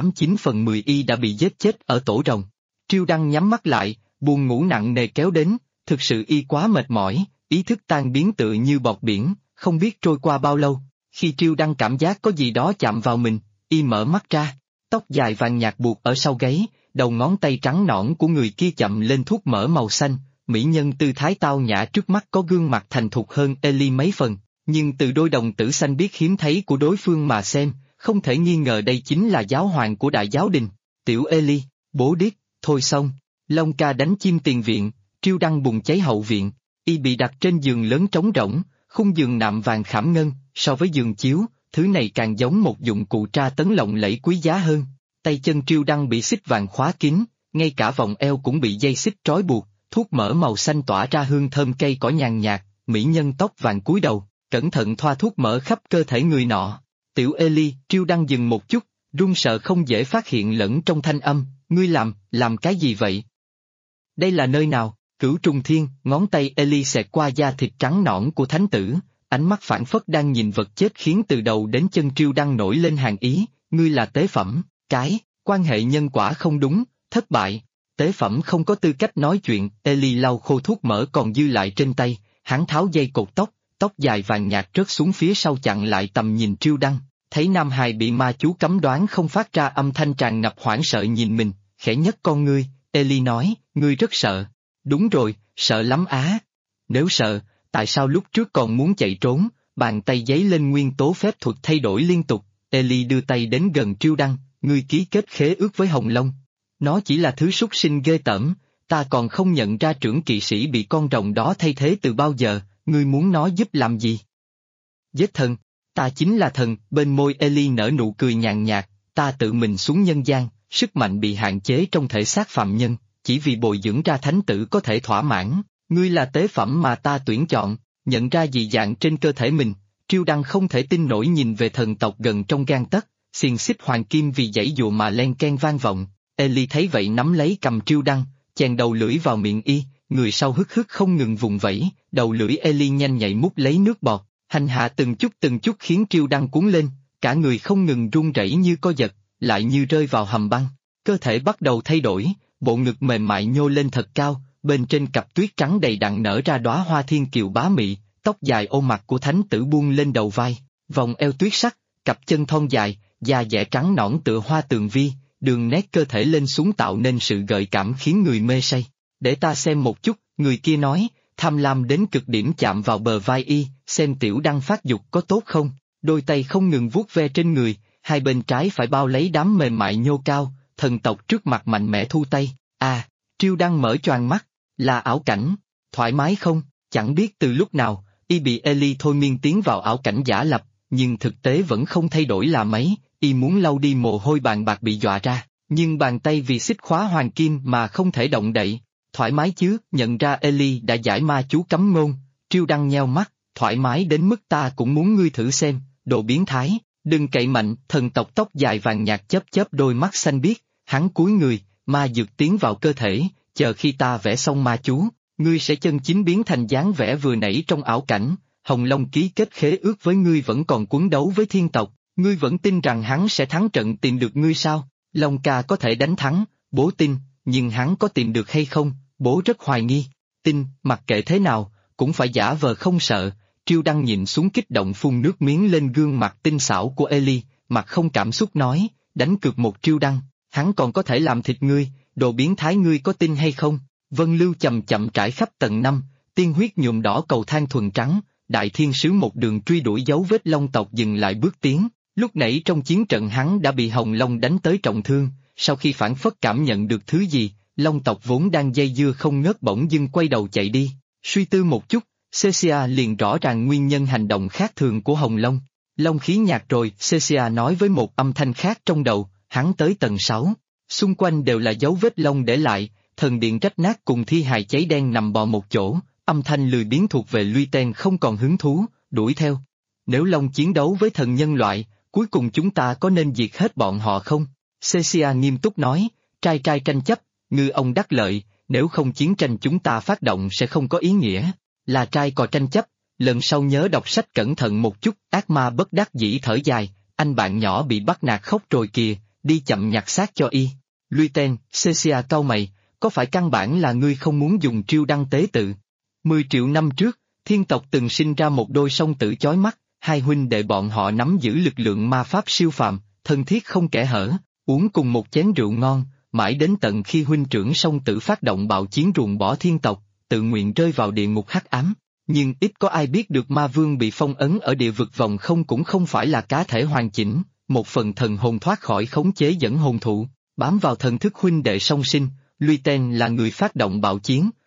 89/10 y đã bị giết chết ở tổ rồng. Triêu Đăng nhắm mắt lại, buồn ngủ nặng nề kéo đến, thực sự y quá mệt mỏi, ý thức tan biến tựa như bọt biển, không biết trôi qua bao lâu. Khi Triêu Đăng cảm giác có gì đó chạm vào mình, y mở mắt ra, tóc dài vàng nhạt buộc ở sau gáy, đầu ngón tay trắng nõn của người kia chậm lên thuốc mỡ màu xanh, mỹ nhân tư thái tao nhã trước mắt có gương mặt thành thục hơn Ellie mấy phần, nhưng từ đôi đồng tử xanh biếc hiếm thấy của đối phương mà xem, không thể nghi ngờ đây chính là giáo hoàng của đại giáo đình. Tiểu Ellie, bố điếc, thôi xong, Long ca đánh chim tiền viện, Triêu Đăng bùng cháy hậu viện, y bị đặt trên giường lớn trống rỗng, khung giường nạm vàng khảm ngân, so với giường chiếu, thứ này càng giống một dụng cụ tra tấn lộng lẫy quý giá hơn. Tay chân Triêu Đăng bị xích vàng khóa kín, ngay cả vòng eo cũng bị dây xích trói buộc, thuốc mỡ màu xanh tỏa ra hương thơm cây cỏ nhàn nhạt, mỹ nhân tóc vàng cúi đầu, cẩn thận thoa thuốc mỡ khắp cơ thể người nọ. Tiểu Eli, Triêu Đăng dừng một chút, run sợ không dễ phát hiện lẫn trong thanh âm, ngươi làm cái gì vậy? Đây là nơi nào? Cửu Trùng Thiên, ngón tay Eli xẹt qua da thịt trắng nõn của thánh tử, ánh mắt phảng phất đang nhìn vật chết khiến từ đầu đến chân Triêu Đăng nổi lên hàng ý, ngươi là tế phẩm, quan hệ nhân quả không đúng, thất bại. Tế phẩm không có tư cách nói chuyện, Eli lau khô thuốc mỡ còn dư lại trên tay, hắn tháo dây cột tóc dài vàng nhạt rớt xuống phía sau chặn lại tầm nhìn Triêu Đăng, thấy Nam Hài bị ma chú cấm đoán không phát ra âm thanh tràn ngập hoảng sợ nhìn mình, khẽ nhấc con ngươi, Eli nói, ngươi rất sợ. Đúng rồi, sợ lắm á. Nếu sợ, tại sao lúc trước còn muốn chạy trốn? Bàn tay giấy lên nguyên tố phép thuật thay đổi liên tục, Eli đưa tay đến gần Triêu Đăng, ngươi ký kết khế ước với Hồng Long. Nó chỉ là thứ súc sinh ghê tởm, ta còn không nhận ra trưởng kỵ sĩ bị con rồng đó thay thế từ bao giờ, ngươi muốn nó giúp làm gì? Giết thần, ta chính là thần, bên môi Eli nở nụ cười nhàn nhạt, ta tự mình xuống nhân gian, sức mạnh bị hạn chế trong thể xác phạm nhân, chỉ vì bồi dưỡng ra thánh tử có thể thỏa mãn, ngươi là tế phẩm mà ta tuyển chọn, nhận ra dị dạng trên cơ thể mình, Triêu Đăng không thể tin nổi nhìn về thần tộc gần trong gang tấc, xiềng xích hoàng kim vì giãy dụa mà len ken vang vọng, Eli thấy vậy nắm lấy cầm Triêu Đăng, chèn đầu lưỡi vào miệng y, người sau hức hức không ngừng vùng vẫy, đầu lưỡi Eli nhanh nhạy mút lấy nước bọt, hành hạ từng chút khiến Triêu Đăng cuốn lên, cả người không ngừng run rẩy như co giật, lại như rơi vào hầm băng, cơ thể bắt đầu thay đổi, bộ ngực mềm mại nhô lên thật cao, bên trên cặp tuyết trắng đầy đặn nở ra đóa hoa thiên kiều bá mị, tóc dài ôm mặt của thánh tử buông lên đầu vai, vòng eo tuyết sắc, cặp chân thon dài, da dẻ trắng nõn tựa hoa tường vi, đường nét cơ thể lên xuống tạo nên sự gợi cảm khiến người mê say. Để ta xem một chút, người kia nói, tham lam đến cực điểm chạm vào bờ vai y, xem Tiểu Đăng phát dục có tốt không, đôi tay không ngừng vuốt ve trên người, hai bên trái phải bao lấy đám mềm mại nhô cao, thần tộc trước mặt mạnh mẽ thu tay, Triêu Đăng mở choàng mắt, là ảo cảnh, thoải mái không, chẳng biết từ lúc nào, y bị Eli thôi miên tiến vào ảo cảnh giả lập, nhưng thực tế vẫn không thay đổi là mấy, y muốn lau đi mồ hôi bàn bạc bị dọa ra, nhưng bàn tay vì xích khóa hoàng kim mà không thể động đậy, thoải mái chứ, nhận ra Eli đã giải ma chú cấm ngôn, Triêu Đăng nheo mắt, thoải mái đến mức ta cũng muốn ngươi thử xem, đồ biến thái, đừng cậy mạnh, thần tộc tóc dài vàng nhạt chớp đôi mắt xanh biếc, hắn cúi người, ma dược tiến vào cơ thể, chờ khi ta vẽ xong ma chú, ngươi sẽ chân chính biến thành dáng vẻ vừa nãy trong ảo cảnh, Hồng Long ký kết khế ước với ngươi vẫn còn cuốn đấu với thiên tộc, ngươi vẫn tin rằng hắn sẽ thắng trận tìm được ngươi sao? Long ca có thể đánh thắng, bố tin, nhưng hắn có tìm được hay không, bố rất hoài nghi. Tin, mặc kệ thế nào, cũng phải giả vờ không sợ. Triêu Đăng nhìn xuống kích động phun nước miếng lên gương mặt tinh xảo của Eli, mặt không cảm xúc nói, đánh cược một Triêu Đăng, hắn còn có thể làm thịt ngươi, đồ biến thái ngươi có tin hay không? Vân lưu chậm chậm trải khắp tầng 5, tiên huyết nhuộm đỏ cầu thang thuần trắng, đại thiên sứ một đường truy đuổi dấu vết Long tộc dừng lại bước tiến. Lúc nãy trong chiến trận hắn đã bị Hồng Long đánh tới trọng thương, sau khi phản phất cảm nhận được thứ gì, Long tộc vốn đang dây dưa không ngớt bỗng dưng quay đầu chạy đi, suy tư một chút, Cecia liền rõ ràng nguyên nhân hành động khác thường của Hồng Long. Long khí nhạt rồi, Cecia nói với một âm thanh khác trong đầu, hắn tới tầng 6, xung quanh đều là dấu vết Long để lại, thần điện rách nát cùng thi hài cháy đen nằm bò một chỗ, âm thanh lười biếng thuộc về Luy Ten không còn hứng thú, đuổi theo. Nếu Long chiến đấu với thần nhân loại, cuối cùng chúng ta có nên diệt hết bọn họ không? Cecia nghiêm túc nói, trai tranh chấp, ngư ông đắc lợi, nếu không chiến tranh chúng ta phát động sẽ không có ý nghĩa. Là trai cò tranh chấp, lần sau nhớ đọc sách cẩn thận một chút, ác ma bất đắc dĩ thở dài, anh bạn nhỏ bị bắt nạt khóc rồi kìa, đi chậm nhặt xác cho y. Luy Ten, Cecia cau mày, có phải căn bản là ngươi không muốn dùng Triêu Đăng tế tự? 10 triệu năm trước, thiên tộc từng sinh ra một đôi song tử chói mắt, hai huynh đệ bọn họ nắm giữ lực lượng ma pháp siêu phàm, thân thiết không kẽ hở, uống cùng một chén rượu ngon, mãi đến tận khi huynh trưởng song tử phát động bạo chiến ruồng bỏ thiên tộc, tự nguyện rơi vào địa ngục hắc ám. Nhưng ít có ai biết được ma vương bị phong ấn ở địa vực vòng không cũng không phải là cá thể hoàn chỉnh, một phần thần hồn thoát khỏi khống chế dẫn hồn thụ, bám vào thần thức huynh đệ song sinh, Luy Ten là người phát động bạo chiến,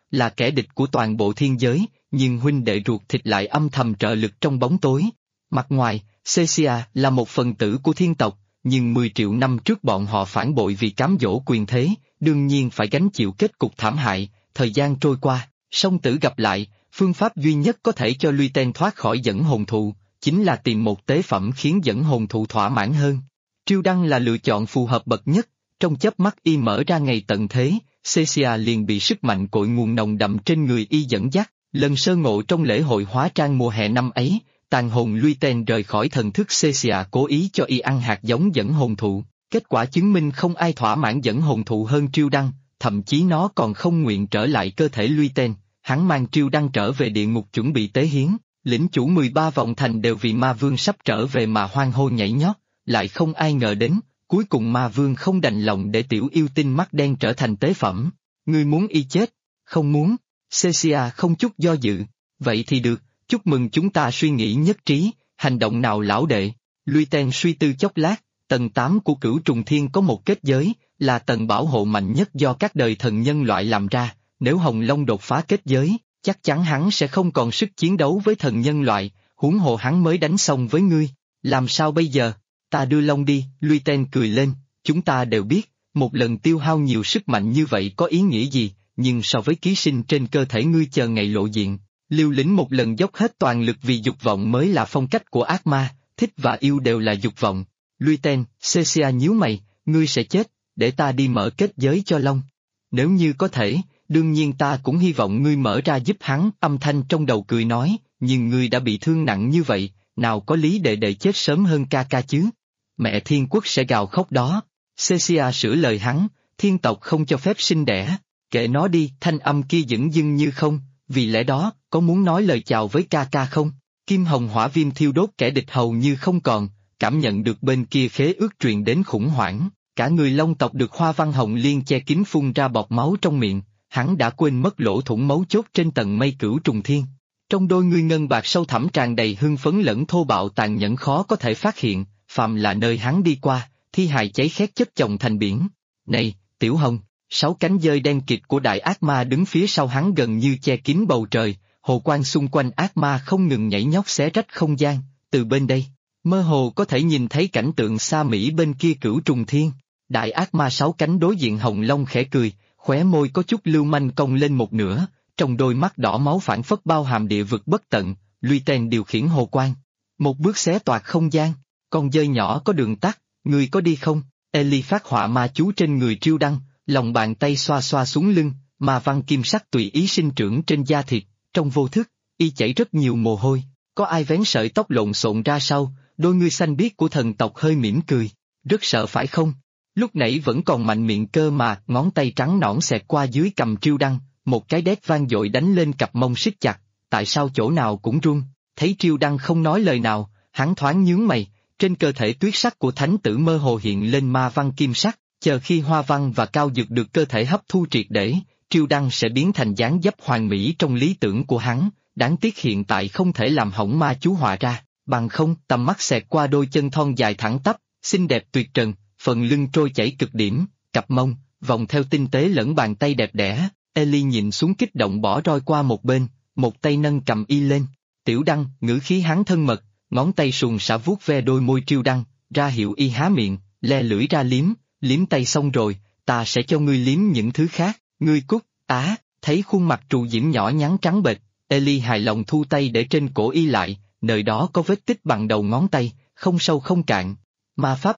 là kẻ địch của toàn bộ thiên giới, nhưng huynh đệ ruột thịt lại âm thầm trợ lực trong bóng tối. Mặt ngoài, Cecia là một phần tử của thiên tộc, nhưng 10 triệu năm trước bọn họ phản bội vì cám dỗ quyền thế, đương nhiên phải gánh chịu kết cục thảm hại. Thời gian trôi qua, song tử gặp lại, phương pháp duy nhất có thể cho Luyten thoát khỏi dẫn hồn thụ, chính là tìm một tế phẩm khiến dẫn hồn thụ thỏa mãn hơn. Triêu Đăng là lựa chọn phù hợp bậc nhất, trong chớp mắt y mở ra ngày tận thế, Cecia liền bị sức mạnh cội nguồn nồng đậm trên người y dẫn dắt. Lần sơ ngộ trong lễ hội hóa trang mùa hè năm ấy, tàn hồn Luyten rời khỏi thần thức Cecia cố ý cho y ăn hạt giống dẫn hồn thụ, kết quả chứng minh không ai thỏa mãn dẫn hồn thụ hơn Triêu Đăng, thậm chí nó còn không nguyện trở lại cơ thể Luyten. Hắn mang Triêu Đăng trở về địa ngục chuẩn bị tế hiến, lĩnh chủ 13 vọng thành đều vì ma vương sắp trở về mà hoan hô nhảy nhót, lại không ai ngờ đến, cuối cùng ma vương không đành lòng để tiểu yêu tinh mắt đen trở thành tế phẩm. Ngươi muốn y chết? Không muốn. Cecia không chút do dự. Vậy thì được, chúc mừng chúng ta suy nghĩ nhất trí, hành động nào lão đệ? Luyten suy tư chốc lát, tầng 8 của Cửu Trùng Thiên có một kết giới, là tầng bảo hộ mạnh nhất do các đời thần nhân loại làm ra, nếu Hồng Long đột phá kết giới, chắc chắn hắn sẽ không còn sức chiến đấu với thần nhân loại, huống hồ hắn mới đánh xong với ngươi. Làm sao bây giờ? Ta đưa Long đi, Luyten cười lên, chúng ta đều biết, một lần tiêu hao nhiều sức mạnh như vậy có ý nghĩa gì, nhưng so với ký sinh trên cơ thể ngươi chờ ngày lộ diện, liều lĩnh một lần dốc hết toàn lực vì dục vọng mới là phong cách của ác ma, thích và yêu đều là dục vọng. Luyten, Cecia nhíu mày, ngươi sẽ chết, để ta đi mở kết giới cho Long. Nếu như có thể, đương nhiên ta cũng hy vọng ngươi mở ra giúp hắn, âm thanh trong đầu cười nói, nhưng ngươi đã bị thương nặng như vậy, nào có lý đệ đệ chết sớm hơn ca ca chứ? Mẹ thiên quốc sẽ gào khóc đó. Cecia sửa lời hắn, thiên tộc không cho phép sinh đẻ, kệ nó đi, thanh âm kia dửng dưng như không, vì lẽ đó, có muốn nói lời chào với ca ca không? Kim hồng hỏa viêm thiêu đốt kẻ địch hầu như không còn, cảm nhận được bên kia khế ước truyền đến khủng hoảng, cả người Long tộc được Hoa Văn Hồng Liên che kín phun ra bọt máu trong miệng, hắn đã quên mất lỗ thủng máu chốt trên tầng mây Cửu Trùng Thiên. Trong đôi ngươi ngân bạc sâu thẳm tràn đầy hưng phấn lẫn thô bạo tàn nhẫn khó có thể phát hiện, phàm là nơi hắn đi qua, thi hài cháy khét chất chồng thành biển. Này, Tiểu Hồng, 6 cánh dơi đen kịt của đại ác ma đứng phía sau hắn gần như che kín bầu trời, hồ quang xung quanh ác ma không ngừng nhảy nhót xé rách không gian, từ bên đây, mơ hồ có thể nhìn thấy cảnh tượng xa Mỹ bên kia Cửu Trùng Thiên. Đại ác ma 6 cánh đối diện Hồng Long khẽ cười, khóe môi có chút lưu manh cong lên một nửa, trong đôi mắt đỏ máu phảng phất bao hàm địa vực bất tận. Luyten điều khiển hồ quang, một bước xé toạc không gian. Con dơi nhỏ có đường tắt, ngươi có đi không? Eli phát họa ma chú trên người Triêu Đăng, lòng bàn tay xoa xoa xuống lưng, ma văn kim sắc tùy ý sinh trưởng trên da thịt, trong vô thức, y chảy rất nhiều mồ hôi. Có ai vén sợi tóc lộn xộn ra sau, đôi ngươi xanh biếc của thần tộc hơi mỉm cười, rất sợ phải không? Lúc nãy vẫn còn mạnh miệng cơ mà, ngón tay trắng nõn xẹt qua dưới cầm Triêu Đăng, một cái đét vang dội đánh lên cặp mông siết chặt, tại sao chỗ nào cũng run? Thấy Triêu Đăng không nói lời nào, hắn thoáng nhướng mày. Trên cơ thể tuyết sắc của thánh tử mơ hồ hiện lên ma văn kim sắc, chờ khi hoa văn và cao dược được cơ thể hấp thu triệt để, Triêu Đăng sẽ biến thành dáng dấp hoàn mỹ trong lý tưởng của hắn, đáng tiếc hiện tại không thể làm hỏng ma chú họa ra, bằng không tầm mắt xẹt qua đôi chân thon dài thẳng tắp, xinh đẹp tuyệt trần, phần lưng trôi chảy cực điểm, cặp mông, vòng theo tinh tế lẫn bàn tay đẹp đẽ. Eli nhìn xuống kích động bỏ roi qua một bên, một tay nâng cầm y lên, Tiểu Đăng, ngữ khí hắn thân mật. Ngón tay sùn xả vuốt ve đôi môi Triêu Đăng, ra hiệu y há miệng, le lưỡi ra liếm tay xong rồi, ta sẽ cho ngươi liếm những thứ khác, ngươi cút, thấy khuôn mặt trù diễm nhỏ nhắn trắng bệch, Eli hài lòng thu tay để trên cổ y lại, nơi đó có vết tích bằng đầu ngón tay, không sâu không cạn. Ma pháp.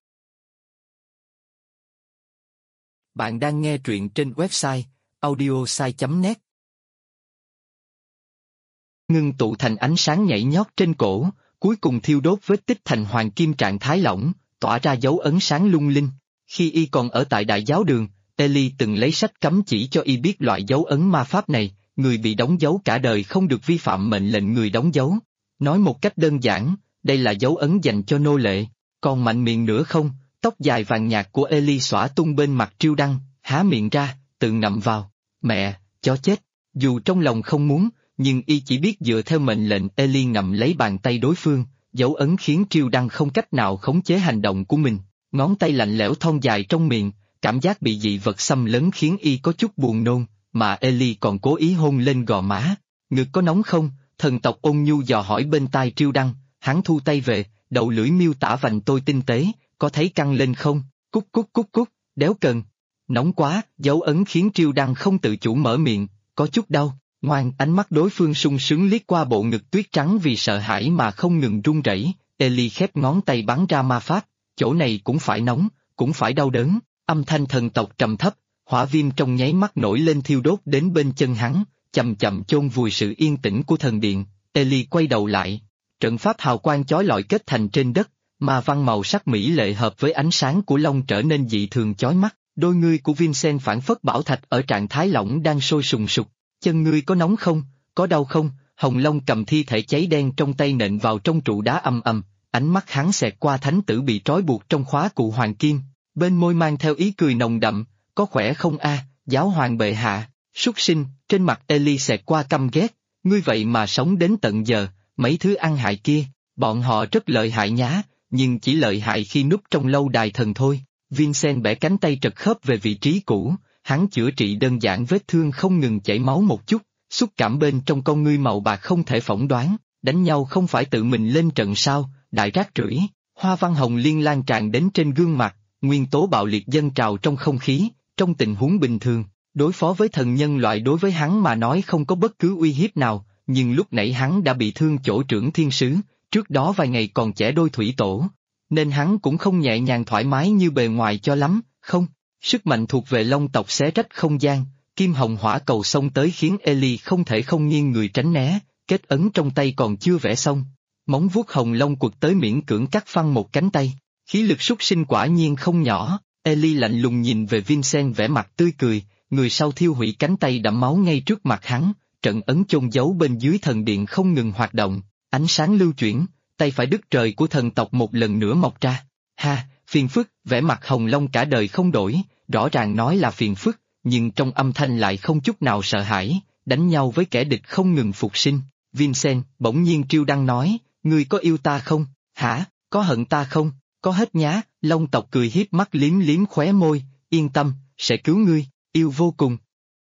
Bạn đang nghe truyện trên website audiosai.net. Ngưng tụ thành ánh sáng nhảy nhót trên cổ. Cuối cùng thiêu đốt vết tích thành hoàng kim trạng thái lỏng, tỏa ra dấu ấn sáng lung linh. Khi y còn ở tại đại giáo đường, Eli từng lấy sách cấm chỉ cho y biết loại dấu ấn ma pháp này, người bị đóng dấu cả đời không được vi phạm mệnh lệnh người đóng dấu. Nói một cách đơn giản, đây là dấu ấn dành cho nô lệ. Còn mạnh miệng nữa không? Tóc dài vàng nhạt của Eli xõa tung bên mặt Triêu Đăng, há miệng ra, tự ngậm vào. Mẹ, chó chết. Dù trong lòng không muốn, nhưng y chỉ biết dựa theo mệnh lệnh. Eli ngậm lấy bàn tay đối phương, dấu ấn khiến Triêu Đăng không cách nào khống chế hành động của mình. Ngón tay lạnh lẽo thon dài trong miệng, cảm giác bị dị vật xâm lấn khiến y có chút buồn nôn, mà Ellie còn cố ý hôn lên gò má. Ngực có nóng không? Thần tộc ôn nhu dò hỏi bên tai Triêu Đăng, hắn thu tay về, đầu lưỡi miêu tả vành tôi tinh tế, có thấy căng lên không? Cút cút cút cút, đéo cần. Nóng quá, dấu ấn khiến Triêu Đăng không tự chủ mở miệng, có chút đau. Ngoan, ánh mắt đối phương sung sướng liếc qua bộ ngực tuyết trắng vì sợ hãi mà không ngừng run rẩy. Ellie khép ngón tay bắn ra ma pháp, chỗ này cũng phải nóng, cũng phải đau đớn. Âm thanh thần tộc trầm thấp, hỏa viêm trong nháy mắt nổi lên thiêu đốt đến bên chân hắn, chậm chậm chôn vùi sự yên tĩnh của thần điện. Ellie quay đầu lại, trận pháp hào quang chói lọi kết thành trên đất, ma văn màu sắc mỹ lệ hợp với ánh sáng của long trở nên dị thường chói mắt. Đôi ngươi của Vincent phảng phất bảo thạch ở trạng thái lỏng đang sôi sùng sục. Chân ngươi có nóng không? Có đau không? Hồng Long cầm thi thể cháy đen trong tay nện vào trong trụ đá ầm ầm, ánh mắt hắn xẹt qua thánh tử bị trói buộc trong khóa cụ hoàng kim, bên môi mang theo ý cười nồng đậm, có khỏe không a, giáo hoàng bệ hạ, súc sinh, trên mặt Ellie xẹt qua căm ghét, ngươi vậy mà sống đến tận giờ, mấy thứ ăn hại kia, bọn họ rất lợi hại nhá, nhưng chỉ lợi hại khi núp trong lâu đài thần thôi. Vincent bẻ cánh tay trật khớp về vị trí cũ, hắn chữa trị đơn giản vết thương không ngừng chảy máu một chút, xúc cảm bên trong con ngươi màu bạc không thể phỏng đoán, đánh nhau không phải tự mình lên trận sao, đại rác rưởi. Hoa văn hồng liên lan tràn đến trên gương mặt, nguyên tố bạo liệt dâng trào trong không khí, trong tình huống bình thường, đối phó với thần nhân loại đối với hắn mà nói không có bất cứ uy hiếp nào, nhưng lúc nãy hắn đã bị thương chỗ trưởng thiên sứ, trước đó vài ngày còn chẻ đôi thủy tổ, nên hắn cũng không nhẹ nhàng thoải mái như bề ngoài cho lắm, không. Sức mạnh thuộc về long tộc xé rách không gian, kim hồng hỏa cầu xông tới khiến Ellie không thể không nghiêng người tránh né, kết ấn trong tay còn chưa vẽ xong. Móng vuốt hồng long quật tới miễn cưỡng cắt phăng một cánh tay, khí lực súc sinh quả nhiên không nhỏ. Ellie lạnh lùng nhìn về Vincent vẻ mặt tươi cười, người sau thiêu hủy cánh tay đẫm máu ngay trước mặt hắn, trận ấn chôn giấu bên dưới thần điện không ngừng hoạt động, ánh sáng lưu chuyển, tay phải đứt trời của thần tộc một lần nữa mọc ra. Ha, phiền phức, vẻ mặt hồng long cả đời không đổi, rõ ràng nói là phiền phức, nhưng trong âm thanh lại không chút nào sợ hãi, đánh nhau với kẻ địch không ngừng phục sinh. Vincent, bỗng nhiên Triêu Đăng nói, ngươi có yêu ta không? Hả, có hận ta không? Có hết nhá, long tộc cười hiếp mắt liếm liếm khóe môi, yên tâm, sẽ cứu ngươi, yêu vô cùng.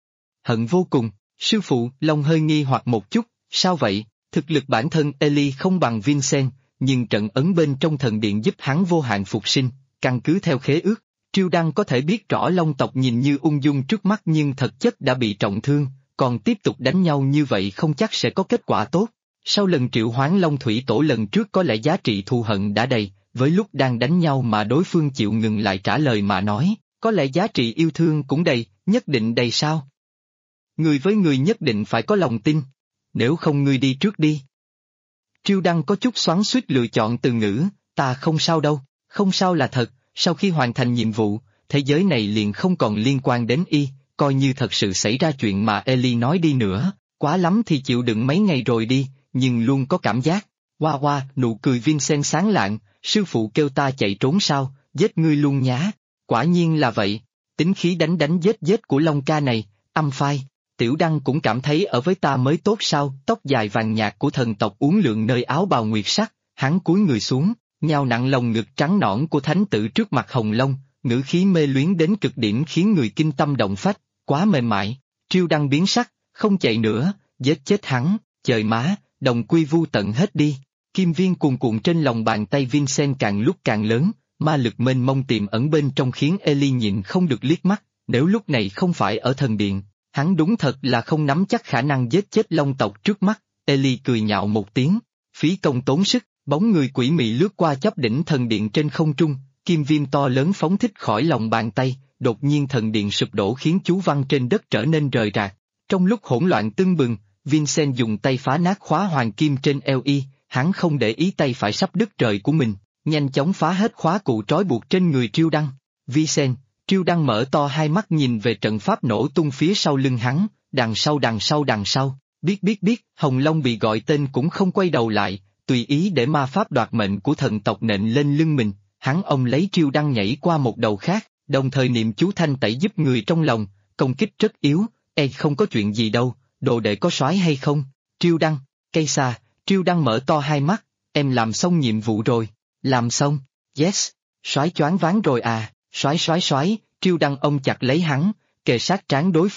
Hận vô cùng, sư phụ, Long hơi nghi hoặc một chút, sao vậy? Thực lực bản thân Ellie không bằng Vincent, nhưng trận ấn bên trong thần điện giúp hắn vô hạn phục sinh, căn cứ theo khế ước. Triêu Đăng có thể biết rõ long tộc nhìn như ung dung trước mắt nhưng thực chất đã bị trọng thương, còn tiếp tục đánh nhau như vậy không chắc sẽ có kết quả tốt. Sau lần triệu hoán long thủy tổ lần trước có lẽ giá trị thù hận đã đầy, với lúc đang đánh nhau mà đối phương chịu ngừng lại trả lời mà nói, có lẽ giá trị yêu thương cũng đầy, nhất định đầy sao? Người với người nhất định phải có lòng tin, nếu không ngươi đi trước đi. Triêu Đăng có chút xoắn xuýt lựa chọn từ ngữ, ta không sao đâu, không sao là thật. Sau khi hoàn thành nhiệm vụ, thế giới này liền không còn liên quan đến y, coi như thật sự xảy ra chuyện mà Ellie nói đi nữa, quá lắm thì chịu đựng mấy ngày rồi đi, nhưng luôn có cảm giác. Hoa hoa, nụ cười Vincent sáng lạng, sư phụ kêu ta chạy trốn sao, giết ngươi luôn nhá, quả nhiên là vậy, tính khí đánh giết của Long ca này, âm phai. Tiểu Đăng cũng cảm thấy ở với ta mới tốt sao, tóc dài vàng nhạt của thần tộc uốn lượn nơi áo bào nguyệt sắc, hắn cúi người xuống, nhào nặng lồng ngực trắng nõn của thánh tử trước mặt hồng long, ngữ khí mê luyến đến cực điểm khiến người kinh tâm động phách, quá mềm mại. Triêu Đăng biến sắc, không chạy nữa, giết chết hắn, trời má, đồng quy vu tận hết đi. Kim viên cuồn cuộn trên lòng bàn tay Vincent càng lúc càng lớn, ma lực mênh mông tiềm ẩn bên trong khiến Ellie nhịn không được liếc mắt, nếu lúc này không phải ở thần điện, hắn đúng thật là không nắm chắc khả năng giết chết long tộc trước mắt. Ellie cười nhạo một tiếng, phí công tốn sức, bóng người quỷ mị lướt qua chóp đỉnh thần điện trên không trung, kim viêm to lớn phóng thích khỏi lòng bàn tay, đột nhiên thần điện sụp đổ khiến chú văn trên đất trở nên rời rạc. Trong lúc hỗn loạn tưng bừng, Vincent dùng tay phá nát khóa hoàng kim trên eo y, hắn không để ý tay phải sắp đứt trời của mình, nhanh chóng phá hết khóa cụ trói buộc trên người Triêu Đăng. Vincent, Triêu Đăng mở to hai mắt nhìn về trận pháp nổ tung phía sau lưng hắn, đằng sau, biết, Hồng Long bị gọi tên cũng không quay đầu lại, tùy ý để ma pháp đoạt mệnh của thần tộc nện lên lưng mình, hắn ông lấy Triêu Đăng nhảy qua một đầu khác, đồng thời niệm chú thanh tẩy giúp người trong lòng, công kích rất yếu, không có chuyện gì đâu, đồ đệ có soái hay không? Triêu Đăng, cây xa, Triêu Đăng mở to hai mắt, em làm xong nhiệm vụ rồi, làm xong, yes, soái choáng váng rồi à, soái, Triêu Đăng ôm chặt lấy hắn, kề sát trán đối phương,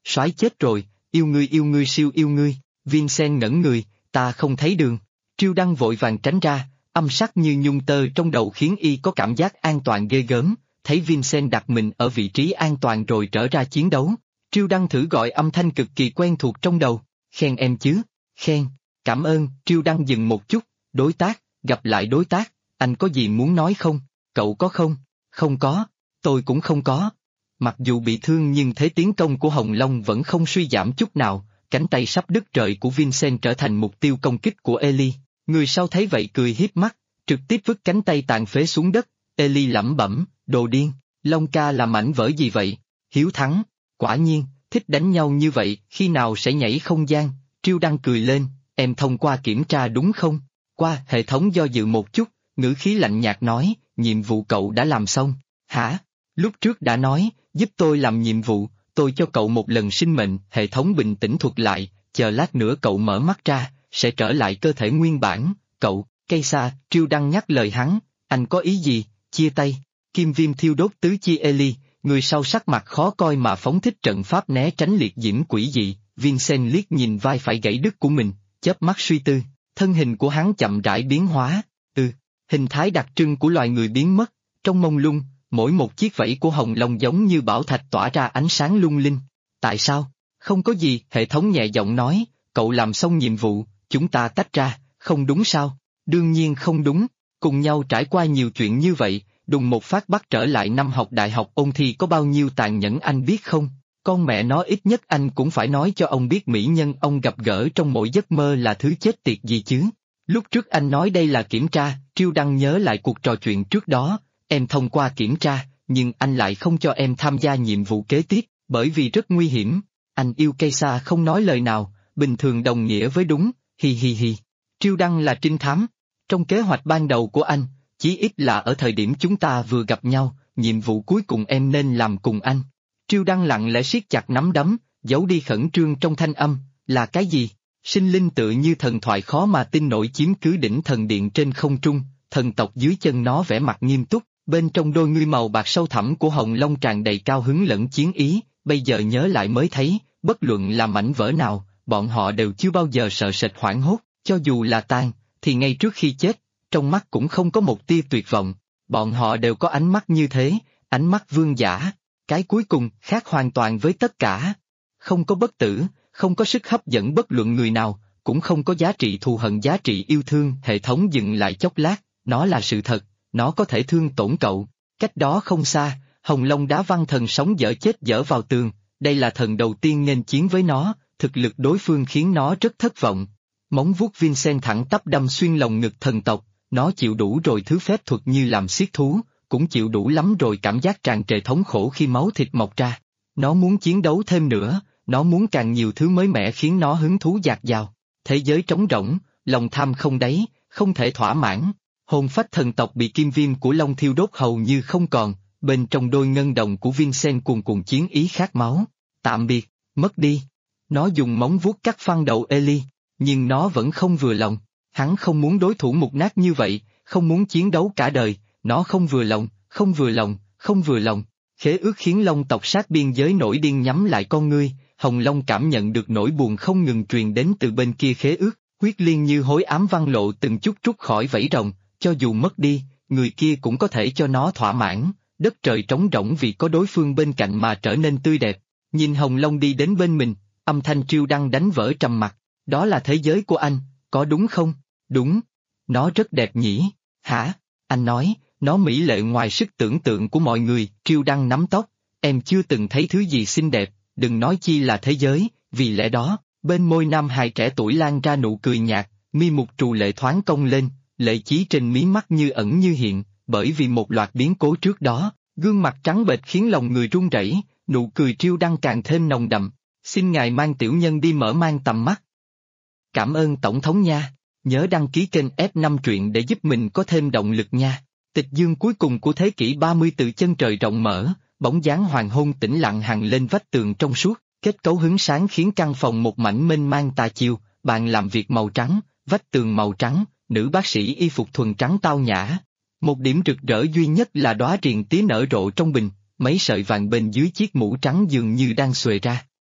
Soái chết rồi, yêu ngươi siêu yêu ngươi. Vincent ngẩn người, ta không thấy đường. Triêu Đăng vội vàng tránh ra, âm sắc như nhung tơ trong đầu khiến y có cảm giác an toàn ghê gớm, thấy Vincent đặt mình ở vị trí an toàn rồi trở ra chiến đấu. Triêu Đăng thử gọi âm thanh cực kỳ quen thuộc trong đầu, khen em chứ, khen, cảm ơn. Triêu Đăng dừng một chút, đối tác, gặp lại đối tác, anh có gì muốn nói không, cậu có không? Không có, tôi cũng không có. Mặc dù bị thương nhưng thế tiến công của Hồng Long vẫn không suy giảm chút nào, cánh tay sắp đứt rời của Vincent trở thành mục tiêu công kích của Ellie. Người sau thấy vậy cười hiếp mắt, trực tiếp vứt cánh tay tàn phế xuống đất. Ellie lẩm bẩm, đồ điên, Long ca là mảnh vỡ gì vậy? Hiếu thắng, quả nhiên, thích đánh nhau như vậy, khi nào sẽ nhảy không gian? Triêu Đăng cười lên, em thông qua kiểm tra đúng không? Qua, hệ thống do dự một chút, ngữ khí lạnh nhạt nói, nhiệm vụ cậu đã làm xong. Hả? Lúc trước đã nói, giúp tôi làm nhiệm vụ, tôi cho cậu một lần sinh mệnh. Hệ thống bình tĩnh thuật lại, chờ lát nữa cậu mở mắt ra, sẽ trở lại cơ thể nguyên bản. Cậu, cây xa, Triêu Đăng nhắc lời hắn, anh có ý gì, chia tay. Kim viêm thiêu đốt tứ chi Ellie, người sau sắc mặt khó coi mà phóng thích trận pháp né tránh liệt diễm quỷ dị. Vincent liếc nhìn vai phải gãy đứt của mình, chớp mắt suy tư, thân hình của hắn chậm rãi biến hóa. Hình thái đặc trưng của loài người biến mất, trong mông lung, mỗi một chiếc vảy của Hồng Long giống như bảo thạch tỏa ra ánh sáng lung linh. Tại sao? Không có gì, hệ thống nhẹ giọng nói, cậu làm xong nhiệm vụ, chúng ta tách ra, không đúng sao? Đương nhiên không đúng, cùng nhau trải qua nhiều chuyện như vậy, đùng một phát bắt trở lại năm học đại học ôn thi có bao nhiêu tàn nhẫn anh biết không? Con mẹ nó, ít nhất anh cũng phải nói cho ông biết mỹ nhân ông gặp gỡ trong mỗi giấc mơ là thứ chết tiệt gì chứ. Lúc trước anh nói đây là kiểm tra. Triêu Đăng nhớ lại cuộc trò chuyện trước đó, em thông qua kiểm tra, nhưng anh lại không cho em tham gia nhiệm vụ kế tiếp, bởi vì rất nguy hiểm. Anh yêu cây xa không nói lời nào, bình thường đồng nghĩa với đúng, hi hi hi. Triêu Đăng là trinh thám. Trong kế hoạch ban đầu của anh, chí ít là ở thời điểm chúng ta vừa gặp nhau, nhiệm vụ cuối cùng em nên làm cùng anh. Triêu Đăng lặng lẽ siết chặt nắm đấm, giấu đi khẩn trương trong thanh âm, là cái gì? Sinh linh tựa như thần thoại khó mà tin nổi chiếm cứ đỉnh thần điện trên không trung, thần tộc dưới chân nó vẻ mặt nghiêm túc, bên trong đôi ngươi màu bạc sâu thẳm của Hồng Long tràn đầy cao hứng lẫn chiến ý, bây giờ nhớ lại mới thấy, bất luận là mảnh vỡ nào, bọn họ đều chưa bao giờ sợ sệt hoảng hốt, cho dù là tan, thì ngay trước khi chết, trong mắt cũng không có một tia tuyệt vọng, bọn họ đều có ánh mắt như thế, ánh mắt vương giả, cái cuối cùng khác hoàn toàn với tất cả. Không có bất tử, không có sức hấp dẫn bất luận người nào, cũng không có giá trị thù hận giá trị yêu thương. Hệ thống dừng lại chốc lát, nó là sự thật, nó có thể thương tổn cậu. Cách đó không xa, Hồng Long đá văng thần sống dở chết dở vào tường, đây là thần đầu tiên nghênh chiến với nó, thực lực đối phương khiến nó rất thất vọng. Móng vuốt Vincent thẳng tắp đâm xuyên lồng ngực thần tộc, nó chịu đủ rồi thứ phép thuật như làm xiết thú, cũng chịu đủ lắm rồi cảm giác tràn trề thống khổ khi máu thịt mọc ra. Nó muốn chiến đấu thêm nữa, nó muốn càng nhiều thứ mới mẻ khiến nó hứng thú dạt dào. Thế giới trống rỗng, lòng tham không đáy, không thể thỏa mãn. Hồn phách thần tộc bị kim viêm của Long thiêu đốt hầu như không còn, bên trong đôi ngân đồng của Vincent cuồn cuộn chiến ý khát máu. Tạm biệt, mất đi. Nó dùng móng vuốt cắt phăng đầu Ellie, nhưng nó vẫn không vừa lòng. Hắn không muốn đối thủ mục nát như vậy, không muốn chiến đấu cả đời, nó không vừa lòng, không vừa lòng, không vừa lòng. Khế ước khiến Long tộc sát biên giới nổi điên nhắm lại con ngươi. Hồng Long cảm nhận được nỗi buồn không ngừng truyền đến từ bên kia khế ước, huyết liên như hối ám văn lộ từng chút trút khỏi vảy rồng, cho dù mất đi, người kia cũng có thể cho nó thỏa mãn, đất trời trống rỗng vì có đối phương bên cạnh mà trở nên tươi đẹp. Nhìn Hồng Long đi đến bên mình, âm thanh Triêu Đăng đánh vỡ trầm mặc, đó là thế giới của anh, có đúng không? Đúng. Nó rất đẹp nhỉ? Hả? Anh nói, nó mỹ lệ ngoài sức tưởng tượng của mọi người. Triêu Đăng nắm tóc, em chưa từng thấy thứ gì xinh đẹp, đừng nói chi là thế giới. Vì lẽ đó, bên môi nam hài trẻ tuổi lan ra nụ cười nhạt, mi mục trù lệ thoáng cong lên, lệ chí trên mí mắt như ẩn như hiện, bởi vì một loạt biến cố trước đó, gương mặt trắng bệch khiến lòng người run rẩy, nụ cười Triêu Đăng càng thêm nồng đậm. Xin ngài mang tiểu nhân đi mở mang tầm mắt. Cảm ơn tổng thống nha, nhớ đăng ký kênh F5 truyện để giúp mình có thêm động lực nha. Tịch dương cuối cùng của thế kỷ 30 từ chân trời rộng mở, bóng dáng hoàng hôn tĩnh lặng hằn lên vách tường trong suốt, kết cấu hứng sáng khiến căn phòng một mảnh mênh mang tà chiều, bàn làm việc màu trắng, vách tường màu trắng, nữ bác sĩ y phục thuần trắng tao nhã. Một điểm rực rỡ duy nhất là đóa riềng tía nở rộ trong bình, mấy sợi vàng bên dưới chiếc mũ trắng dường như đang xuề ra.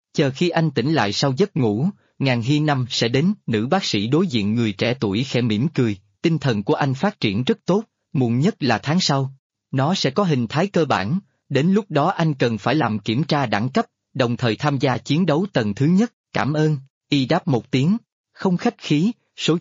Chờ khi anh tỉnh lại sau giấc ngủ, ngàn hy năm sẽ đến. Nữ bác sĩ đối diện người trẻ tuổi khẽ mỉm cười, tinh thần của anh phát triển rất tốt, muộn nhất là tháng sau. Nó sẽ có hình thái cơ bản, đến lúc đó anh cần phải làm kiểm tra đẳng cấp, đồng thời tham gia chiến đấu tầng thứ nhất. Cảm ơn, y đáp một tiếng, không khách khí. Số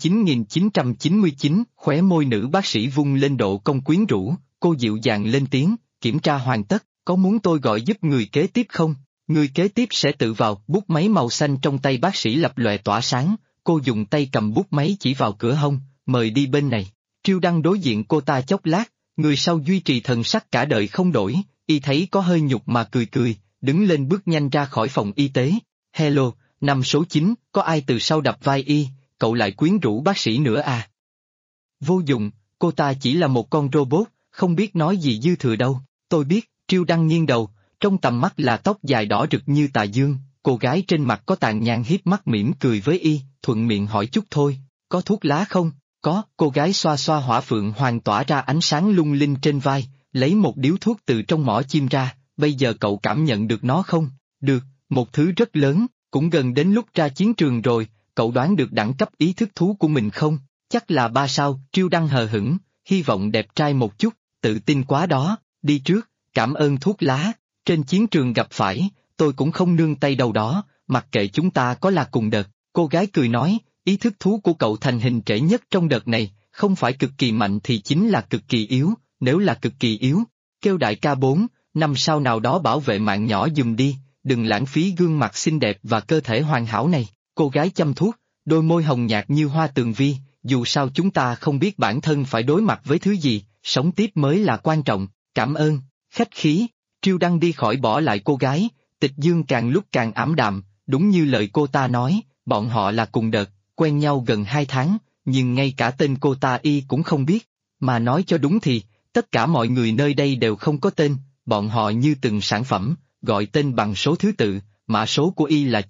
99.999, khóe môi nữ bác sĩ vung lên độ cong quyến rũ, cô dịu dàng lên tiếng, kiểm tra hoàn tất, có muốn tôi gọi giúp người kế tiếp không? Người kế tiếp sẽ tự vào. Bút máy màu xanh trong tay bác sĩ lập lòe tỏa sáng, cô dùng tay cầm bút máy chỉ vào cửa hông, mời đi bên này. Triêu Đăng đối diện cô ta chốc lát, người sau duy trì thần sắc cả đời không đổi, y thấy có hơi nhục mà cười cười, đứng lên bước nhanh ra khỏi phòng y tế. Hello, năm số 9, có ai từ sau đập vai y, cậu lại quyến rũ bác sĩ nữa à? Vô dụng, cô ta chỉ là một con robot, không biết nói gì dư thừa đâu. Tôi biết. Triêu Đăng nghiêng đầu, trong tầm mắt là tóc dài đỏ rực như tà dương, cô gái trên mặt có tàn nhang hiếp mắt mỉm cười với y, thuận miệng hỏi chút thôi, có thuốc lá không? Có, cô gái xoa xoa hỏa phượng hoàng tỏa ra ánh sáng lung linh trên vai, lấy một điếu thuốc từ trong mỏ chim ra, bây giờ cậu cảm nhận được nó không? Được, một thứ rất lớn, cũng gần đến lúc ra chiến trường rồi, cậu đoán được đẳng cấp ý thức thú của mình không? Chắc là 3 sao. Triêu Đăng hờ hững, hy vọng đẹp trai một chút, tự tin quá đó, đi trước, cảm ơn thuốc lá, trên chiến trường gặp phải, tôi cũng không nương tay đâu đó, mặc kệ chúng ta có là cùng đợt. Cô gái cười nói, ý thức thú của cậu thành hình trễ nhất trong đợt này, không phải cực kỳ mạnh thì chính là cực kỳ yếu, nếu là cực kỳ yếu, kêu đại ca 4, 5 sao nào đó bảo vệ mạng nhỏ giùm đi, đừng lãng phí gương mặt xinh đẹp và cơ thể hoàn hảo này. Cô gái chăm thuốc, đôi môi hồng nhạt như hoa tường vi, dù sao chúng ta không biết bản thân phải đối mặt với thứ gì, sống tiếp mới là quan trọng, cảm ơn, khách khí. Triêu Đăng đi khỏi bỏ lại cô gái, Tịch Dương càng lúc càng ảm đạm, đúng như lời cô ta nói, bọn họ là cùng đợt, quen nhau gần 2 tháng, nhưng ngay cả tên cô ta y cũng không biết, mà nói cho đúng thì, tất cả mọi người nơi đây đều không có tên, bọn họ như từng sản phẩm, gọi tên bằng số thứ tự, mã số của y là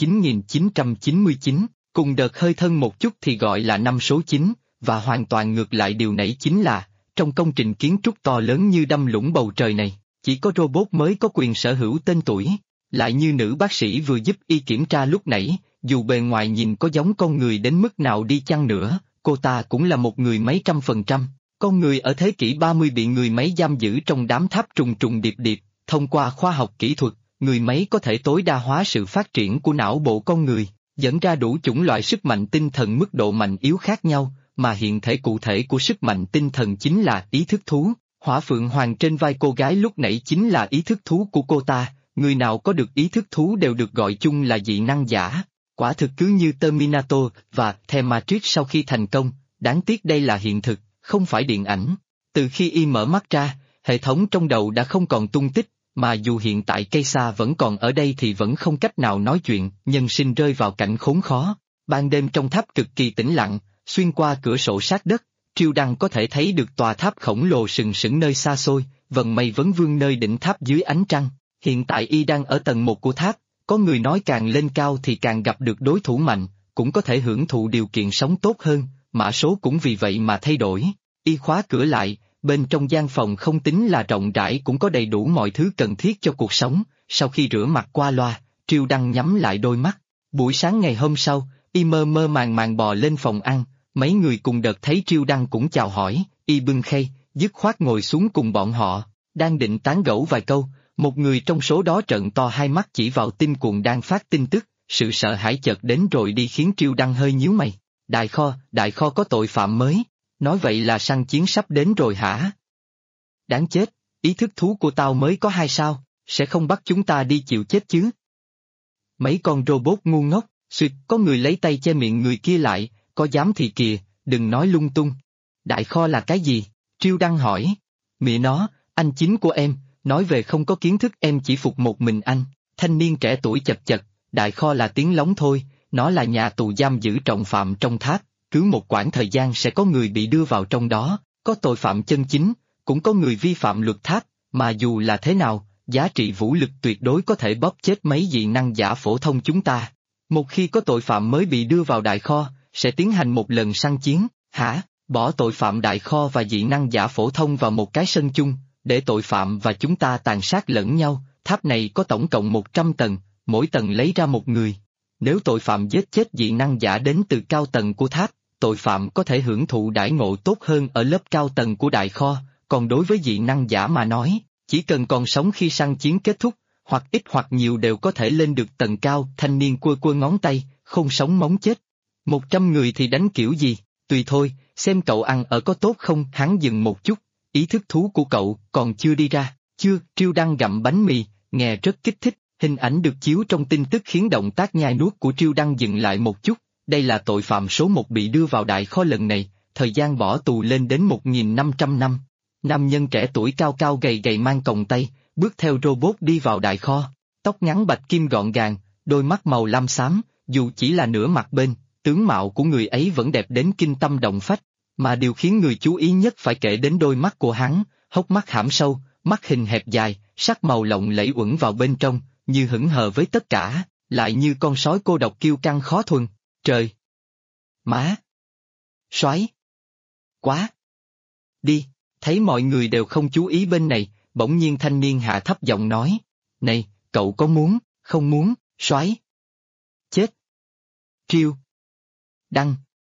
99.999, cùng đợt hơi thân một chút thì gọi là năm số 9, và hoàn toàn ngược lại điều nãy chính là, trong công trình kiến trúc to lớn như đâm lũng bầu trời này, chỉ có robot mới có quyền sở hữu tên tuổi, lại như nữ bác sĩ vừa giúp y kiểm tra lúc nãy, dù bề ngoài nhìn có giống con người đến mức nào đi chăng nữa, cô ta cũng là một người mấy trăm%. Con người ở thế kỷ 30 bị người máy giam giữ trong đám tháp trùng trùng điệp điệp, thông qua khoa học kỹ thuật, người máy có thể tối đa hóa sự phát triển của não bộ con người, dẫn ra đủ chủng loại sức mạnh tinh thần mức độ mạnh yếu khác nhau, mà hiện thể cụ thể của sức mạnh tinh thần chính là ý thức thú. Hỏa phượng hoàng trên vai cô gái lúc nãy chính là ý thức thú của cô ta, người nào có được ý thức thú đều được gọi chung là dị năng giả. Quả thực cứ như Terminator và The Matrix sau khi thành công, đáng tiếc đây là hiện thực, không phải điện ảnh. Từ khi y mở mắt ra, hệ thống trong đầu đã không còn tung tích, mà dù hiện tại cây xa vẫn còn ở đây thì vẫn không cách nào nói chuyện, nhân sinh rơi vào cảnh khốn khó. Ban đêm trong tháp cực kỳ tĩnh lặng, xuyên qua cửa sổ sát đất, Triêu Đăng có thể thấy được tòa tháp khổng lồ sừng sững nơi xa xôi, vần mây vấn vương nơi đỉnh tháp dưới ánh trăng. Hiện tại y đang ở tầng 1 của tháp, có người nói càng lên cao thì càng gặp được đối thủ mạnh, cũng có thể hưởng thụ điều kiện sống tốt hơn, mã số cũng vì vậy mà thay đổi. Y khóa cửa lại, bên trong gian phòng không tính là rộng rãi cũng có đầy đủ mọi thứ cần thiết cho cuộc sống, sau khi rửa mặt qua loa, Triêu Đăng nhắm lại đôi mắt. Buổi sáng ngày hôm sau, y mơ mơ màng màng bò lên phòng ăn, mấy người cùng đợt thấy Triêu Đăng cũng chào hỏi, y bưng khay, dứt khoát ngồi xuống cùng bọn họ, đang định tán gẫu vài câu, một người trong số đó trợn to hai mắt chỉ vào tin cuồng đang phát tin tức, sự sợ hãi chợt đến rồi đi khiến Triêu Đăng hơi nhíu mày. Đại kho có tội phạm mới, nói vậy là săn chiến sắp đến rồi hả? Đáng chết, ý thức thú của tao mới có 2 sao, sẽ không bắt chúng ta đi chịu chết chứ? Mấy con robot ngu ngốc, suýt có người lấy tay che miệng người kia lại, có dám thì kìa, đừng nói lung tung. Đại kho là cái gì? Triêu Đăng hỏi. Mẹ nó, anh chính của em, nói về không có kiến thức em chỉ phục một mình anh. Thanh niên trẻ tuổi chật chật, đại kho là tiếng lóng thôi, nó là nhà tù giam giữ trọng phạm trong tháp, cứ một quãng thời gian sẽ có người bị đưa vào trong đó, có tội phạm chân chính, cũng có người vi phạm luật tháp, mà dù là thế nào, giá trị vũ lực tuyệt đối có thể bóp chết mấy dị năng giả phổ thông chúng ta. Một khi có tội phạm mới bị đưa vào đại kho, sẽ tiến hành một lần săn chiến, hả? Bỏ tội phạm đại kho và dị năng giả phổ thông vào một cái sân chung, để tội phạm và chúng ta tàn sát lẫn nhau. Tháp này có tổng cộng 100 tầng, mỗi tầng lấy ra một người. Nếu tội phạm giết chết dị năng giả đến từ cao tầng của tháp, tội phạm có thể hưởng thụ đãi ngộ tốt hơn ở lớp cao tầng của đại kho, còn đối với dị năng giả mà nói, chỉ cần còn sống khi săn chiến kết thúc, hoặc ít hoặc nhiều đều có thể lên được tầng cao. Thanh niên quơ quơ ngón tay, không sống móng chết. 100 người thì đánh kiểu gì, tùy thôi, xem cậu ăn ở có tốt không. Hắn dừng một chút, ý thức thú của cậu còn chưa đi ra. Chưa, Triêu Đăng gặm bánh mì, nghe rất kích thích, hình ảnh được chiếu trong tin tức khiến động tác nhai nuốt của Triêu Đăng dừng lại một chút. Đây là tội phạm số 1 bị đưa vào đại kho lần này, thời gian bỏ tù lên đến 1.500 năm. Nam nhân trẻ tuổi cao cao gầy gầy mang còng tay, bước theo robot đi vào đại kho, tóc ngắn bạch kim gọn gàng, đôi mắt màu lam xám, dù chỉ là nửa mặt bên, tướng mạo của người ấy vẫn đẹp đến kinh tâm động phách, mà điều khiến người chú ý nhất phải kể đến đôi mắt của hắn, hốc mắt hãm sâu, mắt hình hẹp dài, sắc màu lộng lẫy uẩn vào bên trong, như hững hờ với tất cả, lại như con sói cô độc kiêu căng khó thuần. Trời! Má! Soái! Quá! Đi! Thấy mọi người đều không chú ý bên này, bỗng nhiên thanh niên hạ thấp giọng nói, này, cậu có muốn, không muốn, soái? Chết! Triêu! Đăng!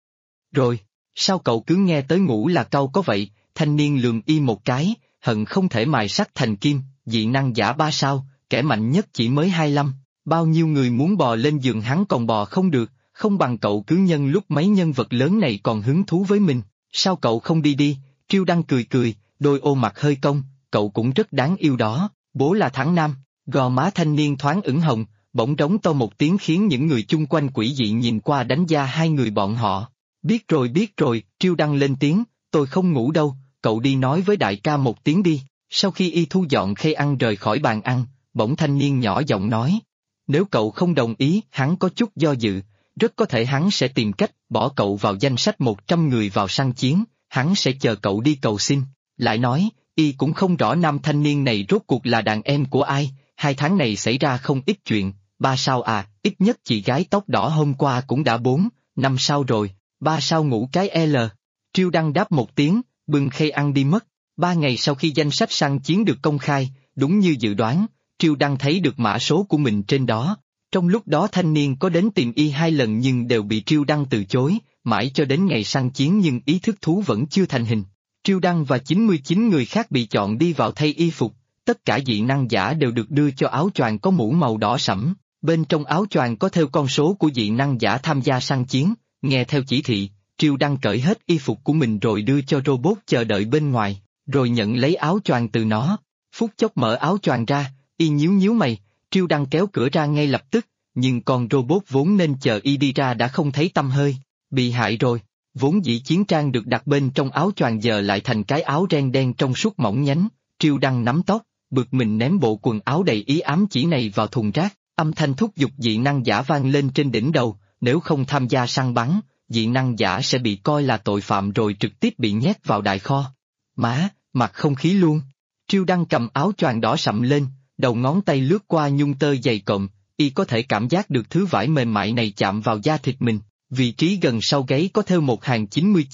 Rồi, sao cậu cứ nghe tới ngủ là câu có vậy? Thanh niên lườm y một cái, hận không thể mài sắt thành kim. Dị năng giả 3 sao, kẻ mạnh nhất chỉ mới 25, bao nhiêu người muốn bò lên giường hắn còn bò không được, không bằng cậu cứ nhân lúc mấy nhân vật lớn này còn hứng thú với mình, sao cậu không đi đi? Triêu Đăng cười cười, đôi ô mặt hơi cong, cậu cũng rất đáng yêu đó, bố là Thắng Nam. Gò má thanh niên thoáng ửng hồng, bỗng trống to một tiếng khiến những người chung quanh quỷ dị nhìn qua đánh giá hai người bọn họ. Biết rồi, Triêu Đăng lên tiếng, tôi không ngủ đâu, cậu đi nói với đại ca một tiếng đi. Sau khi y thu dọn khay ăn rời khỏi bàn ăn, bỗng thanh niên nhỏ giọng nói, nếu cậu không đồng ý, hắn có chút do dự, rất có thể hắn sẽ tìm cách bỏ cậu vào danh sách 100 người vào săn chiến, hắn sẽ chờ cậu đi cầu xin. Lại nói, y cũng không rõ nam thanh niên này rốt cuộc là đàn em của ai, 2 tháng này xảy ra không ít chuyện. 3 sao à, ít nhất chị gái tóc đỏ hôm qua cũng đã 4, 5 sao rồi, 3 sao ngủ cái L. Triêu Đăng đáp một tiếng, bưng khay ăn đi mất. 3 ngày sau khi danh sách săn chiến được công khai, đúng như dự đoán, Triêu Đăng thấy được mã số của mình trên đó. Trong lúc đó thanh niên có đến tìm y 2 lần nhưng đều bị Triêu Đăng từ chối, mãi cho đến ngày săn chiến nhưng ý thức thú vẫn chưa thành hình. Triêu Đăng và 99 người khác bị chọn đi vào thay y phục, tất cả dị năng giả đều được đưa cho áo choàng có mũ màu đỏ sẫm, bên trong áo choàng có theo con số của dị năng giả tham gia săn chiến. Nghe theo chỉ thị, Triêu Đăng cởi hết y phục của mình rồi đưa cho robot chờ đợi bên ngoài, rồi nhận lấy áo choàng từ nó. Phút chốc mở áo choàng ra, y nhíu mày, Triêu Đăng kéo cửa ra ngay lập tức, nhưng con robot vốn nên chờ y đi ra đã không thấy tăm hơi, bị hại rồi. Vốn dĩ chiến trang được đặt bên trong áo choàng giờ lại thành cái áo ren đen trong suốt mỏng nhánh. Triêu Đăng nắm tóc, bực mình ném bộ quần áo đầy ý ám chỉ này vào thùng rác, âm thanh thúc giục dị năng giả vang lên trên đỉnh đầu, nếu không tham gia săn bắn, dị năng giả sẽ bị coi là tội phạm rồi trực tiếp bị nhét vào đại kho. Má, mặt không khí luôn. Triêu Đăng cầm áo choàng đỏ sậm lên, đầu ngón tay lướt qua nhung tơ dày cộm, y có thể cảm giác được thứ vải mềm mại này chạm vào da thịt mình. Vị trí gần sau gáy có thêu một hàng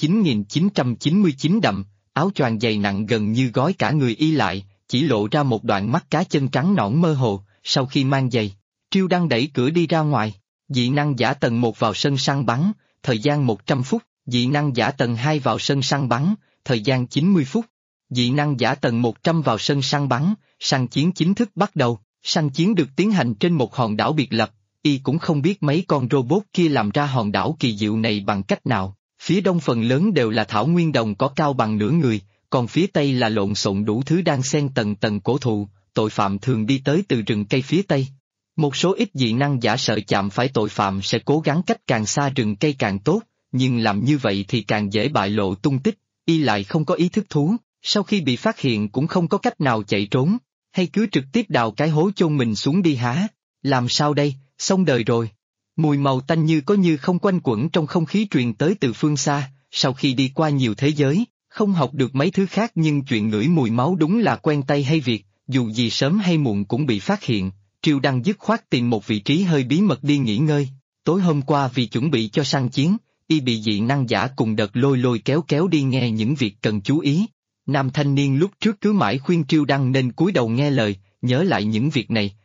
99.999 đậm, áo choàng dày nặng gần như gói cả người y lại, chỉ lộ ra một đoạn mắt cá chân trắng nõn mơ hồ. Sau khi mang giày, Triêu Đăng đẩy cửa đi ra ngoài. Dị năng giả tầng 1 vào sân săn bắn, thời gian 100 phút, dị năng giả tầng 2 vào sân săn bắn, thời gian 90 phút. Dị năng giả tầng 100 vào sân săn bắn, săn chiến chính thức bắt đầu. Săn chiến được tiến hành trên một hòn đảo biệt lập, y cũng không biết mấy con robot kia làm ra hòn đảo kỳ diệu này bằng cách nào. Phía đông phần lớn đều là thảo nguyên đồng cỏ cao bằng nửa người, còn phía tây là lộn xộn đủ thứ đang xen tầng tầng cổ thụ, tội phạm thường đi tới từ rừng cây phía tây. Một số ít dị năng giả sợ chạm phải tội phạm sẽ cố gắng cách càng xa rừng cây càng tốt, nhưng làm như vậy thì càng dễ bại lộ tung tích. Y lại không có ý thức thú, sau khi bị phát hiện cũng không có cách nào chạy trốn, hay cứ trực tiếp đào cái hố chôn mình xuống đi hả? Làm sao đây, xong đời rồi. Mùi màu tanh như có như không quanh quẩn trong không khí truyền tới từ phương xa. Sau khi đi qua nhiều thế giới, không học được mấy thứ khác nhưng chuyện ngửi mùi máu đúng là quen tay hay việc, dù gì sớm hay muộn cũng bị phát hiện. Triêu Đăng dứt khoát tìm một vị trí hơi bí mật đi nghỉ ngơi. Tối hôm qua vì chuẩn bị cho săn chiến, y bị dị năng giả cùng đợt lôi kéo đi nghe những việc cần chú ý. Nam thanh niên lúc trước cứ mãi khuyên Triêu Đăng nên cúi đầu nghe lời, nhớ lại những việc này,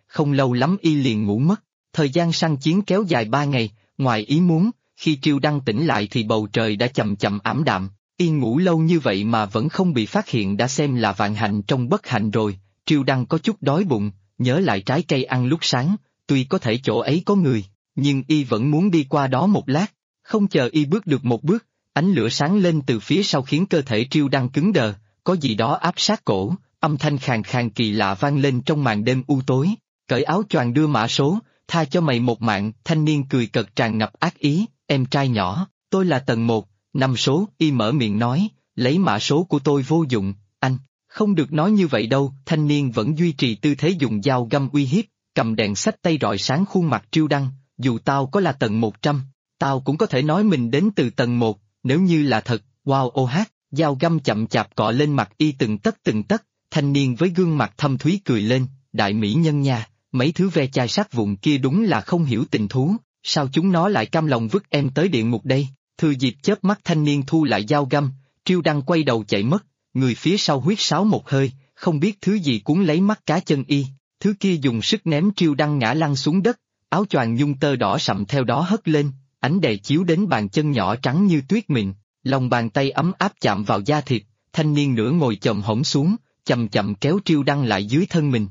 không lâu lắm y liền ngủ mất. Thời gian săn chiến kéo dài 3 ngày, ngoài ý muốn, khi Triêu Đăng tỉnh lại thì bầu trời đã chậm chậm ảm đạm. Y ngủ lâu như vậy mà vẫn không bị phát hiện đã xem là vạn hạnh trong bất hạnh rồi. Triêu Đăng có chút đói bụng, nhớ lại trái cây ăn lúc sáng, tuy có thể chỗ ấy có người, nhưng y vẫn muốn đi qua đó một lát. Không chờ y bước được một bước, ánh lửa sáng lên từ phía sau khiến cơ thể Triêu Đăng cứng đờ, có gì đó áp sát cổ, âm thanh khàn khàn kỳ lạ vang lên trong màn đêm u tối. Cởi áo choàng đưa mã số, tha cho mày một mạng. Thanh niên cười cợt tràn ngập ác ý, em trai nhỏ, tôi là tầng 1, 5 số. Y mở miệng nói, lấy mã số của tôi vô dụng, anh, không được nói như vậy đâu. Thanh niên vẫn duy trì tư thế dùng dao găm uy hiếp, cầm đèn xách tay rọi sáng khuôn mặt Triêu Đăng, dù tao có là tầng 100, tao cũng có thể nói mình đến từ tầng 1, nếu như là thật. Wow, ô hát, dao găm chậm chạp cọ lên mặt y từng tấc. Thanh niên với gương mặt thâm thúy cười lên, đại mỹ nhân nha, mấy thứ ve chai sát vụn kia đúng là không hiểu tình thú, sao chúng nó lại cam lòng vứt em tới địa ngục đây. Thừa dịp chớp mắt thanh niên thu lại dao găm, Triêu Đăng quay đầu chạy mất, người phía sau huýt sáo một hơi, không biết thứ gì cuốn lấy mắt cá chân y, thứ kia dùng sức ném Triêu Đăng ngã lăn xuống đất, áo choàng nhung tơ đỏ sậm theo đó hất lên, ánh đèn chiếu đến bàn chân nhỏ trắng như tuyết mịn, lòng bàn tay ấm áp chạm vào da thịt, thanh niên nửa ngồi chồm hổm xuống, chậm chậm kéo Triêu Đăng lại dưới thân mình.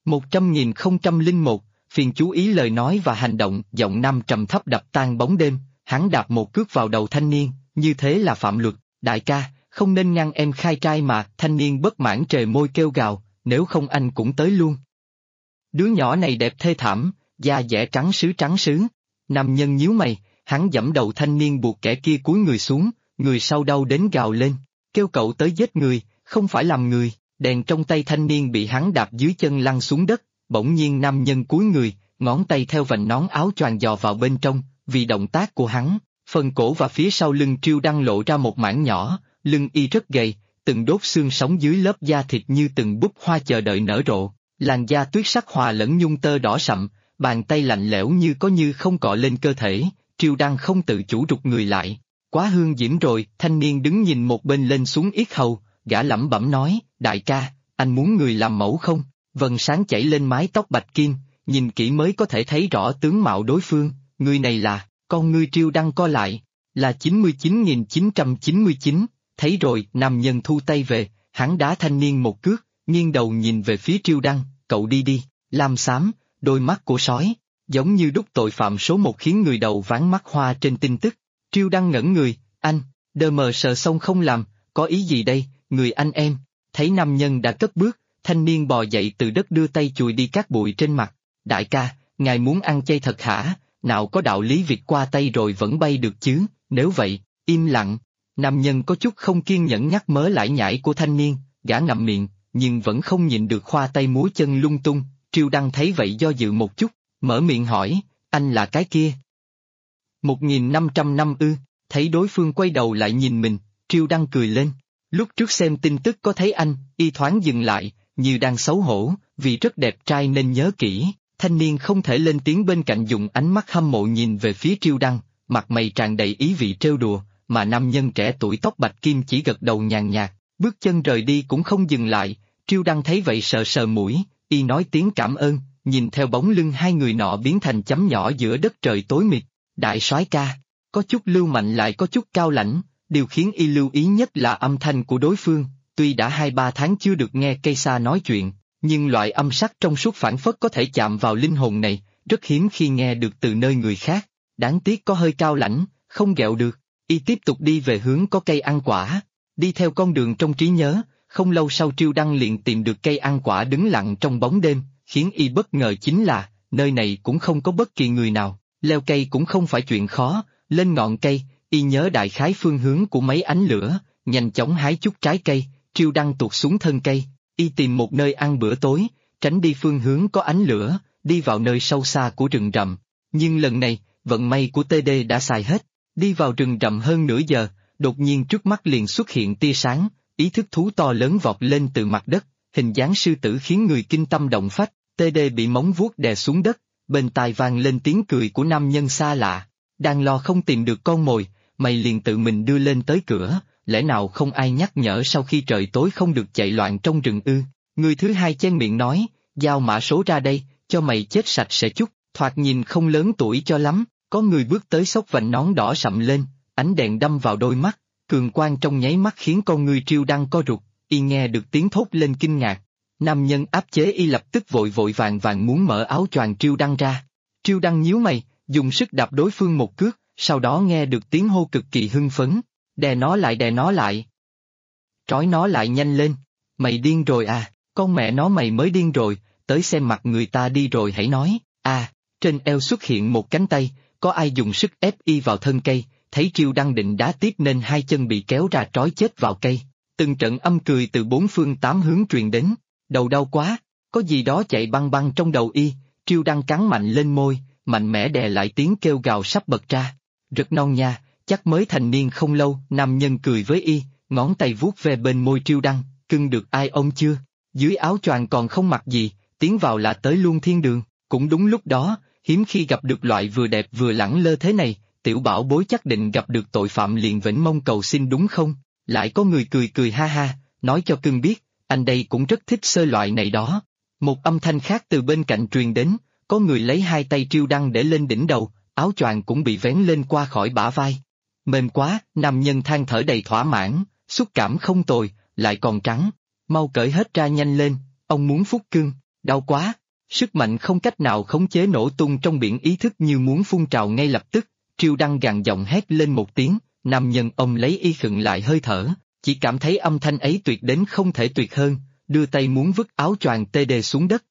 100.001, phiền chú ý lời nói và hành động. Giọng nam trầm thấp đập tan bóng đêm, hắn đạp một cước vào đầu thanh niên, như thế là phạm luật. Đại ca, không nên ngăn em khai trai mà. Thanh niên bất mãn trề môi kêu gào, nếu không anh cũng tới luôn. Đứa nhỏ này đẹp thê thảm, da dẻ trắng sứ. Nam nhân nhíu mày, hắn giẫm đầu thanh niên buộc kẻ kia cúi người xuống, người sau đau đến gào lên, kêu cậu tới giết người, không phải làm người. Đèn trong tay thanh niên bị hắn đạp dưới chân lăn xuống đất, bỗng nhiên nam nhân cúi người, ngón tay theo vành nón áo choàng dò vào bên trong, vì động tác của hắn, phần cổ và phía sau lưng Triêu Đăng lộ ra một mảng nhỏ, lưng y rất gầy, từng đốt xương sống dưới lớp da thịt như từng búp hoa chờ đợi nở rộ, làn da tuyết sắc hòa lẫn nhung tơ đỏ sậm, bàn tay lạnh lẽo như có như không cọ lên cơ thể. Triêu Đăng không tự chủ rụt người lại, quá hương diễm rồi. Thanh niên đứng nhìn một bên lên xuống yết hầu, gã lẩm bẩm nói, đại ca, anh muốn người làm mẫu không? Vầng sáng chảy lên mái tóc bạch kim, nhìn kỹ mới có thể thấy rõ tướng mạo đối phương. Người này là, con ngươi Triêu Đăng co lại, là 99.999, thấy rồi. Nam nhân thu tay về, hắn đá thanh niên một cước, nghiêng đầu nhìn về phía Triêu Đăng, cậu đi đi. Lam xám, đôi mắt của sói, giống như đúc tội phạm số 1 khiến người đầu ván mắt hoa trên tin tức. Triêu Đăng ngẩn người, anh, đờ mờ sờ xong không làm, có ý gì đây, người anh em? Thấy nam nhân đã cất bước, thanh niên bò dậy từ đất đưa tay chùi đi cát bụi trên mặt. Đại ca, ngài muốn ăn chay thật hả? Nào có đạo lý việc qua tay rồi vẫn bay được chứ, nếu vậy, im lặng. Nam nhân có chút không kiên nhẫn nhắc mớ lải nhải của thanh niên, gã ngậm miệng, nhưng vẫn không nhịn được khoa tay múa chân lung tung. Triêu Đăng thấy vậy do dự một chút, mở miệng hỏi, anh là cái kia? 1.500 năm ư? Thấy đối phương quay đầu lại nhìn mình, Triêu Đăng cười lên. Lúc trước xem tin tức có thấy anh, y thoáng dừng lại, như đang xấu hổ, vì rất đẹp trai nên nhớ kỹ. Thanh niên không thể lên tiếng bên cạnh dùng ánh mắt hâm mộ nhìn về phía Triêu Đăng, mặt mày tràn đầy ý vị trêu đùa, mà nam nhân trẻ tuổi tóc bạch kim chỉ gật đầu nhàn nhạt, bước chân rời đi cũng không dừng lại. Triêu Đăng thấy vậy sờ sờ mũi, y nói tiếng cảm ơn, nhìn theo bóng lưng hai người nọ biến thành chấm nhỏ giữa đất trời tối mịt. Đại soái ca, có chút lưu manh lại có chút cao lãnh. Điều khiến y lưu ý nhất là âm thanh của đối phương, tuy đã 2-3 tháng chưa được nghe cây sa nói chuyện, nhưng loại âm sắc trong suốt phảng phất có thể chạm vào linh hồn này, rất hiếm khi nghe được từ nơi người khác. Đáng tiếc có hơi cao lãnh, không ghẹo được. Y tiếp tục đi về hướng có cây ăn quả, đi theo con đường trong trí nhớ, không lâu sau Triêu Đăng liền tìm được cây ăn quả đứng lặng trong bóng đêm, khiến y bất ngờ chính là, nơi này cũng không có bất kỳ người nào, leo cây cũng không phải chuyện khó, lên ngọn cây, y nhớ đại khái phương hướng của mấy ánh lửa, nhanh chóng hái chút trái cây. Triêu Đăng tuột xuống thân cây, y tìm một nơi ăn bữa tối, tránh đi phương hướng có ánh lửa, đi vào nơi sâu xa của rừng rậm. Nhưng lần này, vận may của TD đã xài hết, đi vào rừng rậm hơn nửa giờ, đột nhiên trước mắt liền xuất hiện tia sáng, ý thức thú to lớn vọt lên từ mặt đất, hình dáng sư tử khiến người kinh tâm động phách. TD bị móng vuốt đè xuống đất, bên tai vang lên tiếng cười của nam nhân xa lạ. Đang lo không tìm được con mồi, mày liền tự mình đưa lên tới cửa, lẽ nào không ai nhắc nhở sau khi trời tối không được chạy loạn trong rừng ư? Người thứ hai chen miệng nói, giao mã số ra đây, cho mày chết sạch sẽ chút, thoạt nhìn không lớn tuổi cho lắm, có người bước tới xốc vành nón đỏ sậm lên, ánh đèn đâm vào đôi mắt, cường quang trong nháy mắt khiến con người Triêu Đăng co rụt, y nghe được tiếng thốt lên kinh ngạc. Nam nhân áp chế y lập tức vội vội vàng vàng muốn mở áo choàng Triêu Đăng ra. Triêu Đăng nhíu mày, dùng sức đạp đối phương một cước, sau đó nghe được tiếng hô cực kỳ hưng phấn, đè nó lại. Trói nó lại nhanh lên, mày điên rồi à, con mẹ nó mày mới điên rồi, tới xem mặt người ta đi rồi hãy nói, trên eo xuất hiện một cánh tay, có ai dùng sức ép y vào thân cây, thấy Triêu Đăng định đá tiếp nên hai chân bị kéo ra trói chết vào cây. Từng trận âm cười từ bốn phương tám hướng truyền đến, đầu đau quá, có gì đó chạy băng băng trong đầu y, Triêu Đăng cắn mạnh lên môi, mạnh mẽ đè lại tiếng kêu gào sắp bật ra. Rất non nha, chắc mới thành niên không lâu, nam nhân cười với y, ngón tay vuốt về bên môi Triêu Đăng, cưng được ai ôm chưa? Dưới áo choàng còn không mặc gì, tiến vào là tới luôn thiên đường. Cũng đúng lúc đó, hiếm khi gặp được loại vừa đẹp vừa lẳng lơ thế này, tiểu bảo bối chắc định gặp được tội phạm liền vĩnh mong cầu xin đúng không? Lại có người cười ha ha, nói cho cưng biết, anh đây cũng rất thích sơ loại này đó. Một âm thanh khác từ bên cạnh truyền đến, có người lấy hai tay Triêu Đăng để lên đỉnh đầu, áo choàng cũng bị vén lên qua khỏi bả vai. Mềm quá, nam nhân than thở đầy thỏa mãn, xúc cảm không tồi, lại còn trắng. Mau cởi hết ra nhanh lên, ông muốn phúc cưng, đau quá. Sức mạnh không cách nào khống chế nổ tung trong biển ý thức như muốn phun trào ngay lập tức, Triêu Đăng gằn giọng hét lên một tiếng, nam nhân ông lấy y khựng lại hơi thở, chỉ cảm thấy âm thanh ấy tuyệt đến không thể tuyệt hơn, đưa tay muốn vứt áo choàng tê đê xuống đất,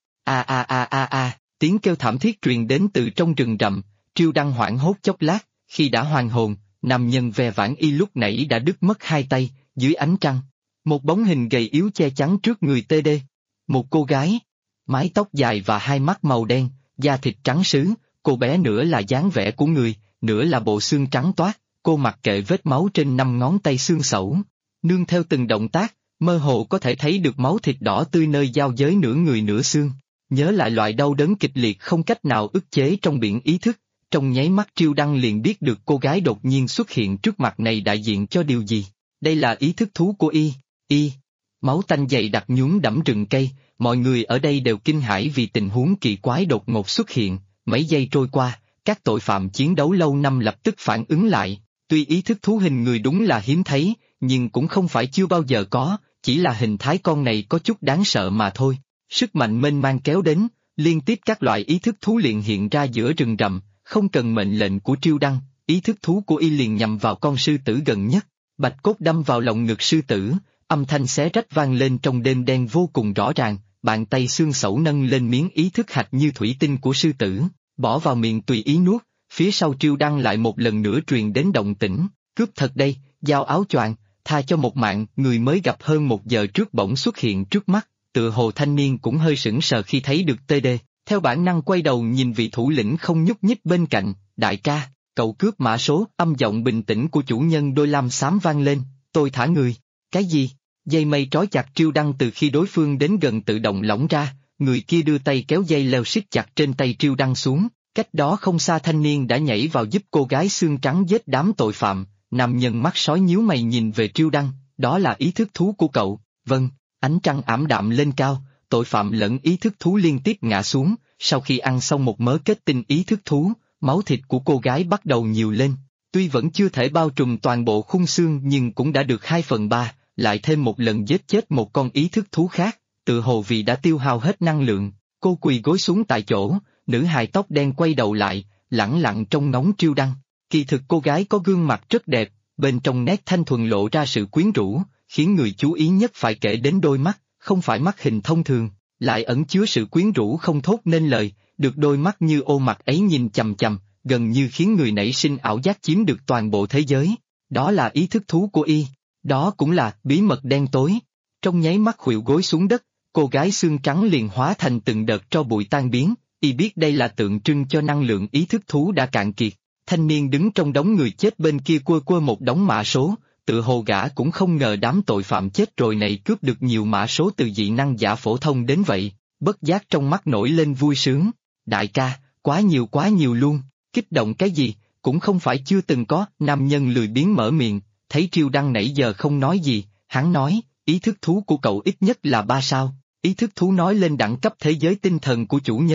tiếng kêu thảm thiết truyền đến từ trong rừng rậm, Triêu Đăng hoảng hốt chốc lát, khi đã hoàn hồn, nam nhân ve vãn y lúc nãy đã đứt mất hai tay, dưới ánh trăng. Một bóng hình gầy yếu che chắn trước người tê đê. Một cô gái, mái tóc dài và hai mắt màu đen, da thịt trắng sứ, cô bé nửa là dáng vẻ của người, nửa là bộ xương trắng toát, cô mặc kệ vết máu trên 5 ngón tay xương sẩu. Nương theo từng động tác, mơ hồ có thể thấy được máu thịt đỏ tươi nơi giao giới nửa người nửa xương. Nhớ lại loại đau đớn kịch liệt không cách nào ức chế trong biển ý thức, trong nháy mắt Triêu Đăng liền biết được cô gái đột nhiên xuất hiện trước mặt này đại diện cho điều gì. Đây là ý thức thú của y. Máu tanh dày đặc nhuốm đẫm rừng cây, mọi người ở đây đều kinh hãi vì tình huống kỳ quái đột ngột xuất hiện. Mấy giây trôi qua, các tội phạm chiến đấu lâu năm lập tức phản ứng lại. Tuy ý thức thú hình người đúng là hiếm thấy, nhưng cũng không phải chưa bao giờ có, chỉ là hình thái con này có chút đáng sợ mà thôi. Sức mạnh mênh mang kéo đến, liên tiếp các loại ý thức thú liền hiện ra giữa rừng rậm, không cần mệnh lệnh của Triêu Đăng, ý thức thú của y liền nhằm vào con sư tử gần nhất. Bạch cốt đâm vào lồng ngực sư tử, âm thanh xé rách vang lên trong đêm đen vô cùng rõ ràng, bàn tay xương sẩu nâng lên miếng ý thức hạch như thủy tinh của sư tử, bỏ vào miệng tùy ý nuốt, phía sau Triêu Đăng lại một lần nữa truyền đến động tĩnh, cướp thật đây, giao áo choàng, tha cho một mạng. Người mới gặp hơn 1 giờ trước bỗng xuất hiện trước mắt, tựa hồ thanh niên cũng hơi sững sờ khi thấy được TD, theo bản năng quay đầu nhìn vị thủ lĩnh không nhúc nhích bên cạnh, đại ca, cậu cướp mã số. Âm giọng bình tĩnh của chủ nhân đôi lam xám vang lên, tôi thả người, cái gì? Dây mây trói chặt Triêu Đăng từ khi đối phương đến gần tự động lỏng ra, người kia đưa tay kéo dây leo siết chặt trên tay Triêu Đăng xuống, cách đó không xa thanh niên đã nhảy vào giúp cô gái xương trắng giết đám tội phạm. Nam nhân mắt sói nhíu mày nhìn về Triêu Đăng, đó là ý thức thú của cậu. Vâng. Ánh trăng ảm đạm lên cao, tội phạm lẫn ý thức thú liên tiếp ngã xuống, sau khi ăn xong một mớ kết tinh ý thức thú, máu thịt của cô gái bắt đầu nhiều lên, tuy vẫn chưa thể bao trùm toàn bộ khung xương nhưng cũng đã được 2/3, lại thêm một lần giết chết một con ý thức thú khác, tự hồ vì đã tiêu hao hết năng lượng, cô quỳ gối xuống tại chỗ, nữ hài tóc đen quay đầu lại, lẳng lặng trông ngóng Triêu Đăng. Kỳ thực cô gái có gương mặt rất đẹp, bên trong nét thanh thuần lộ ra sự quyến rũ, khiến người chú ý nhất phải kể đến đôi mắt, không phải mắt hình thông thường, lại ẩn chứa sự quyến rũ không thốt nên lời, được đôi mắt như ô mặt ấy nhìn chằm chằm, gần như khiến người nảy sinh ảo giác chiếm được toàn bộ thế giới. Đó là ý thức thú của y, đó cũng là bí mật đen tối. Trong nháy mắt khuỵu gối xuống đất, cô gái xương trắng liền hóa thành từng đợt tro bụi tan biến, y biết đây là tượng trưng cho năng lượng ý thức thú đã cạn kiệt. Thanh niên đứng trong đống người chết bên kia quơ một đống mã số, tự hồ gã cũng không ngờ đám tội phạm chết rồi này cướp được nhiều mã số từ dị năng giả phổ thông đến vậy, bất giác trong mắt nổi lên vui sướng. Đại ca, quá nhiều luôn, kích động cái gì, cũng không phải chưa từng có. Nam nhân lười biếng mở miệng, thấy Triêu Đăng nãy giờ không nói gì, hắn nói, ý thức thú của cậu ít nhất là 3 sao, ý thức thú nói lên đẳng cấp thế giới tinh thần của chủ nhân,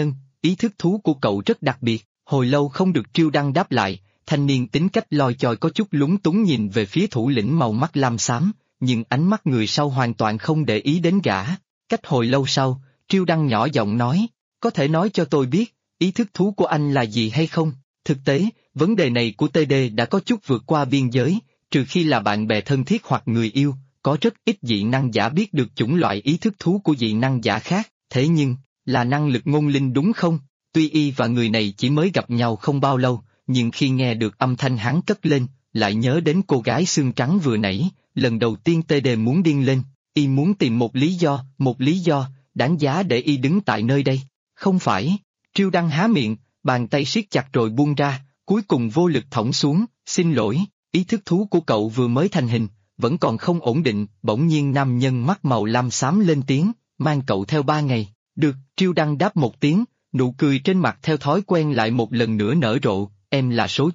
ý thức thú của cậu rất đặc biệt. Hồi lâu không được Triêu Đăng đáp lại, thanh niên tính cách loi choi có chút lúng túng nhìn về phía thủ lĩnh màu mắt lam xám, nhưng ánh mắt người sau hoàn toàn không để ý đến gã. Cách hồi lâu sau, Triêu Đăng nhỏ giọng nói, có thể nói cho tôi biết, ý thức thú của anh là gì hay không? Thực tế, vấn đề này của TD đã có chút vượt qua biên giới, trừ khi là bạn bè thân thiết hoặc người yêu, có rất ít dị năng giả biết được chủng loại ý thức thú của dị năng giả khác, thế nhưng, là năng lực ngôn linh đúng không? Tuy y và người này chỉ mới gặp nhau không bao lâu, nhưng khi nghe được âm thanh hắn cất lên, lại nhớ đến cô gái xương trắng vừa nãy, lần đầu tiên TD muốn điên lên, y muốn tìm một lý do, đáng giá để y đứng tại nơi đây. Không phải, Triêu Đăng há miệng, bàn tay siết chặt rồi buông ra, cuối cùng vô lực thõng xuống, xin lỗi, ý thức thú của cậu vừa mới thành hình, vẫn còn không ổn định, bỗng nhiên nam nhân mắt màu lam xám lên tiếng, mang cậu theo 3 ngày, được, Triêu Đăng đáp một tiếng, nụ cười trên mặt theo thói quen lại một lần nữa nở rộ, em là số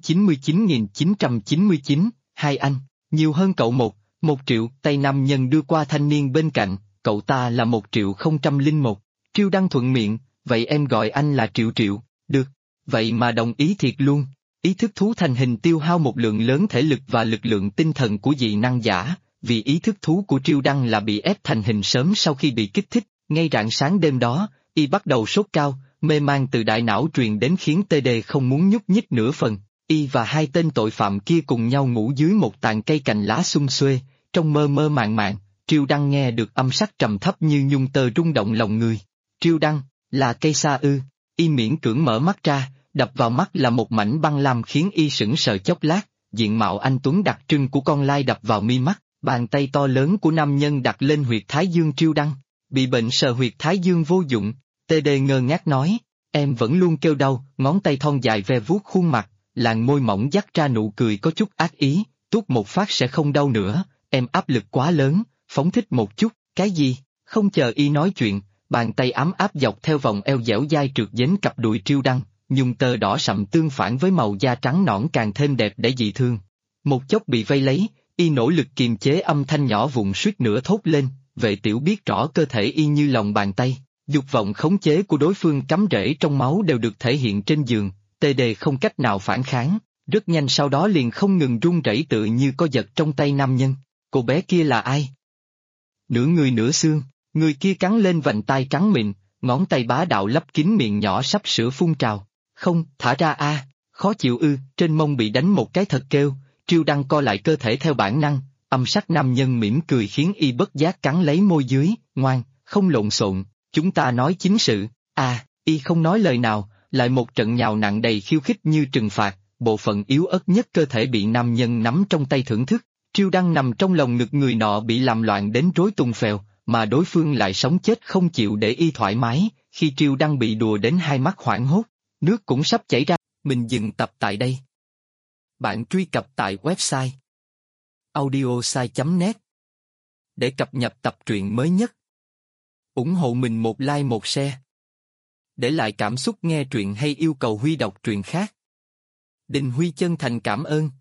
99.999, hai anh, nhiều hơn cậu 1 triệu, tay nam nhân đưa qua thanh niên bên cạnh, cậu ta là 1.001.001, Triêu Đăng thuận miệng, vậy em gọi anh là Triệu Triệu, được, vậy mà đồng ý thiệt luôn. Ý thức thú thành hình tiêu hao một lượng lớn thể lực và lực lượng tinh thần của dị năng giả, vì ý thức thú của Triêu Đăng là bị ép thành hình sớm sau khi bị kích thích, ngay rạng sáng đêm đó, y bắt đầu sốt cao, mê man từ đại não truyền đến khiến TD không muốn nhúc nhích nửa phần, y và hai tên tội phạm kia cùng nhau ngủ dưới một tàn cây cành lá sum xuê, trong mơ mơ màng màng, Triêu Đăng nghe được âm sắc trầm thấp như nhung tơ rung động lòng người. Triêu Đăng, là cây sa ư, y miễn cưỡng mở mắt ra, đập vào mắt là một mảnh băng lam khiến y sững sờ chốc lát, diện mạo anh tuấn đặc trưng của con lai đập vào mi mắt, bàn tay to lớn của nam nhân đặt lên huyệt thái dương Triêu Đăng, bị bệnh sờ huyệt thái dương vô dụng, TD ngơ ngác nói, em vẫn luôn kêu đau, ngón tay thon dài ve vuốt khuôn mặt, làn môi mỏng dắt ra nụ cười có chút ác ý, tuốt một phát sẽ không đau nữa, em áp lực quá lớn, phóng thích một chút, cái gì, không chờ y nói chuyện, bàn tay ấm áp dọc theo vòng eo dẻo dai trượt đến cặp đùi Triêu Đăng, nhung tơ đỏ sậm tương phản với màu da trắng nõn càng thêm đẹp để dị thương. Một chốc bị vây lấy, y nỗ lực kiềm chế âm thanh nhỏ vụn suýt nữa thốt lên, vệ tiểu biết rõ cơ thể y như lòng bàn tay, dục vọng khống chế của đối phương cắm rễ trong máu đều được thể hiện trên giường, TD không cách nào phản kháng, rất nhanh sau đó liền không ngừng run rẩy tự như có vật trong tay nam nhân. Cô bé kia là ai? Nửa người nửa xương, người kia cắn lên vành tai trắng mịn, ngón tay bá đạo lấp kín miệng nhỏ sắp sửa phun trào. Không, thả ra a, khó chịu ư, trên mông bị đánh một cái thật kêu, Triêu Đăng co lại cơ thể theo bản năng, âm sắc nam nhân mỉm cười khiến y bất giác cắn lấy môi dưới, ngoan, không lộn xộn, chúng ta nói chính sự, y không nói lời nào, lại một trận nhào nặng đầy khiêu khích như trừng phạt, bộ phận yếu ớt nhất cơ thể bị nam nhân nắm trong tay thưởng thức, Triêu Đăng nằm trong lòng ngực người nọ bị làm loạn đến rối tung phèo, mà đối phương lại sống chết không chịu để y thoải mái, khi Triêu Đăng bị đùa đến hai mắt hoảng hốt. Nước cũng sắp chảy ra, mình dừng tập tại đây. Bạn truy cập tại website audiosai.net để cập nhật tập truyện mới nhất. Ủng hộ mình một like một share. Để lại cảm xúc nghe truyện hay yêu cầu Huy đọc truyện khác. Đình Huy chân thành cảm ơn.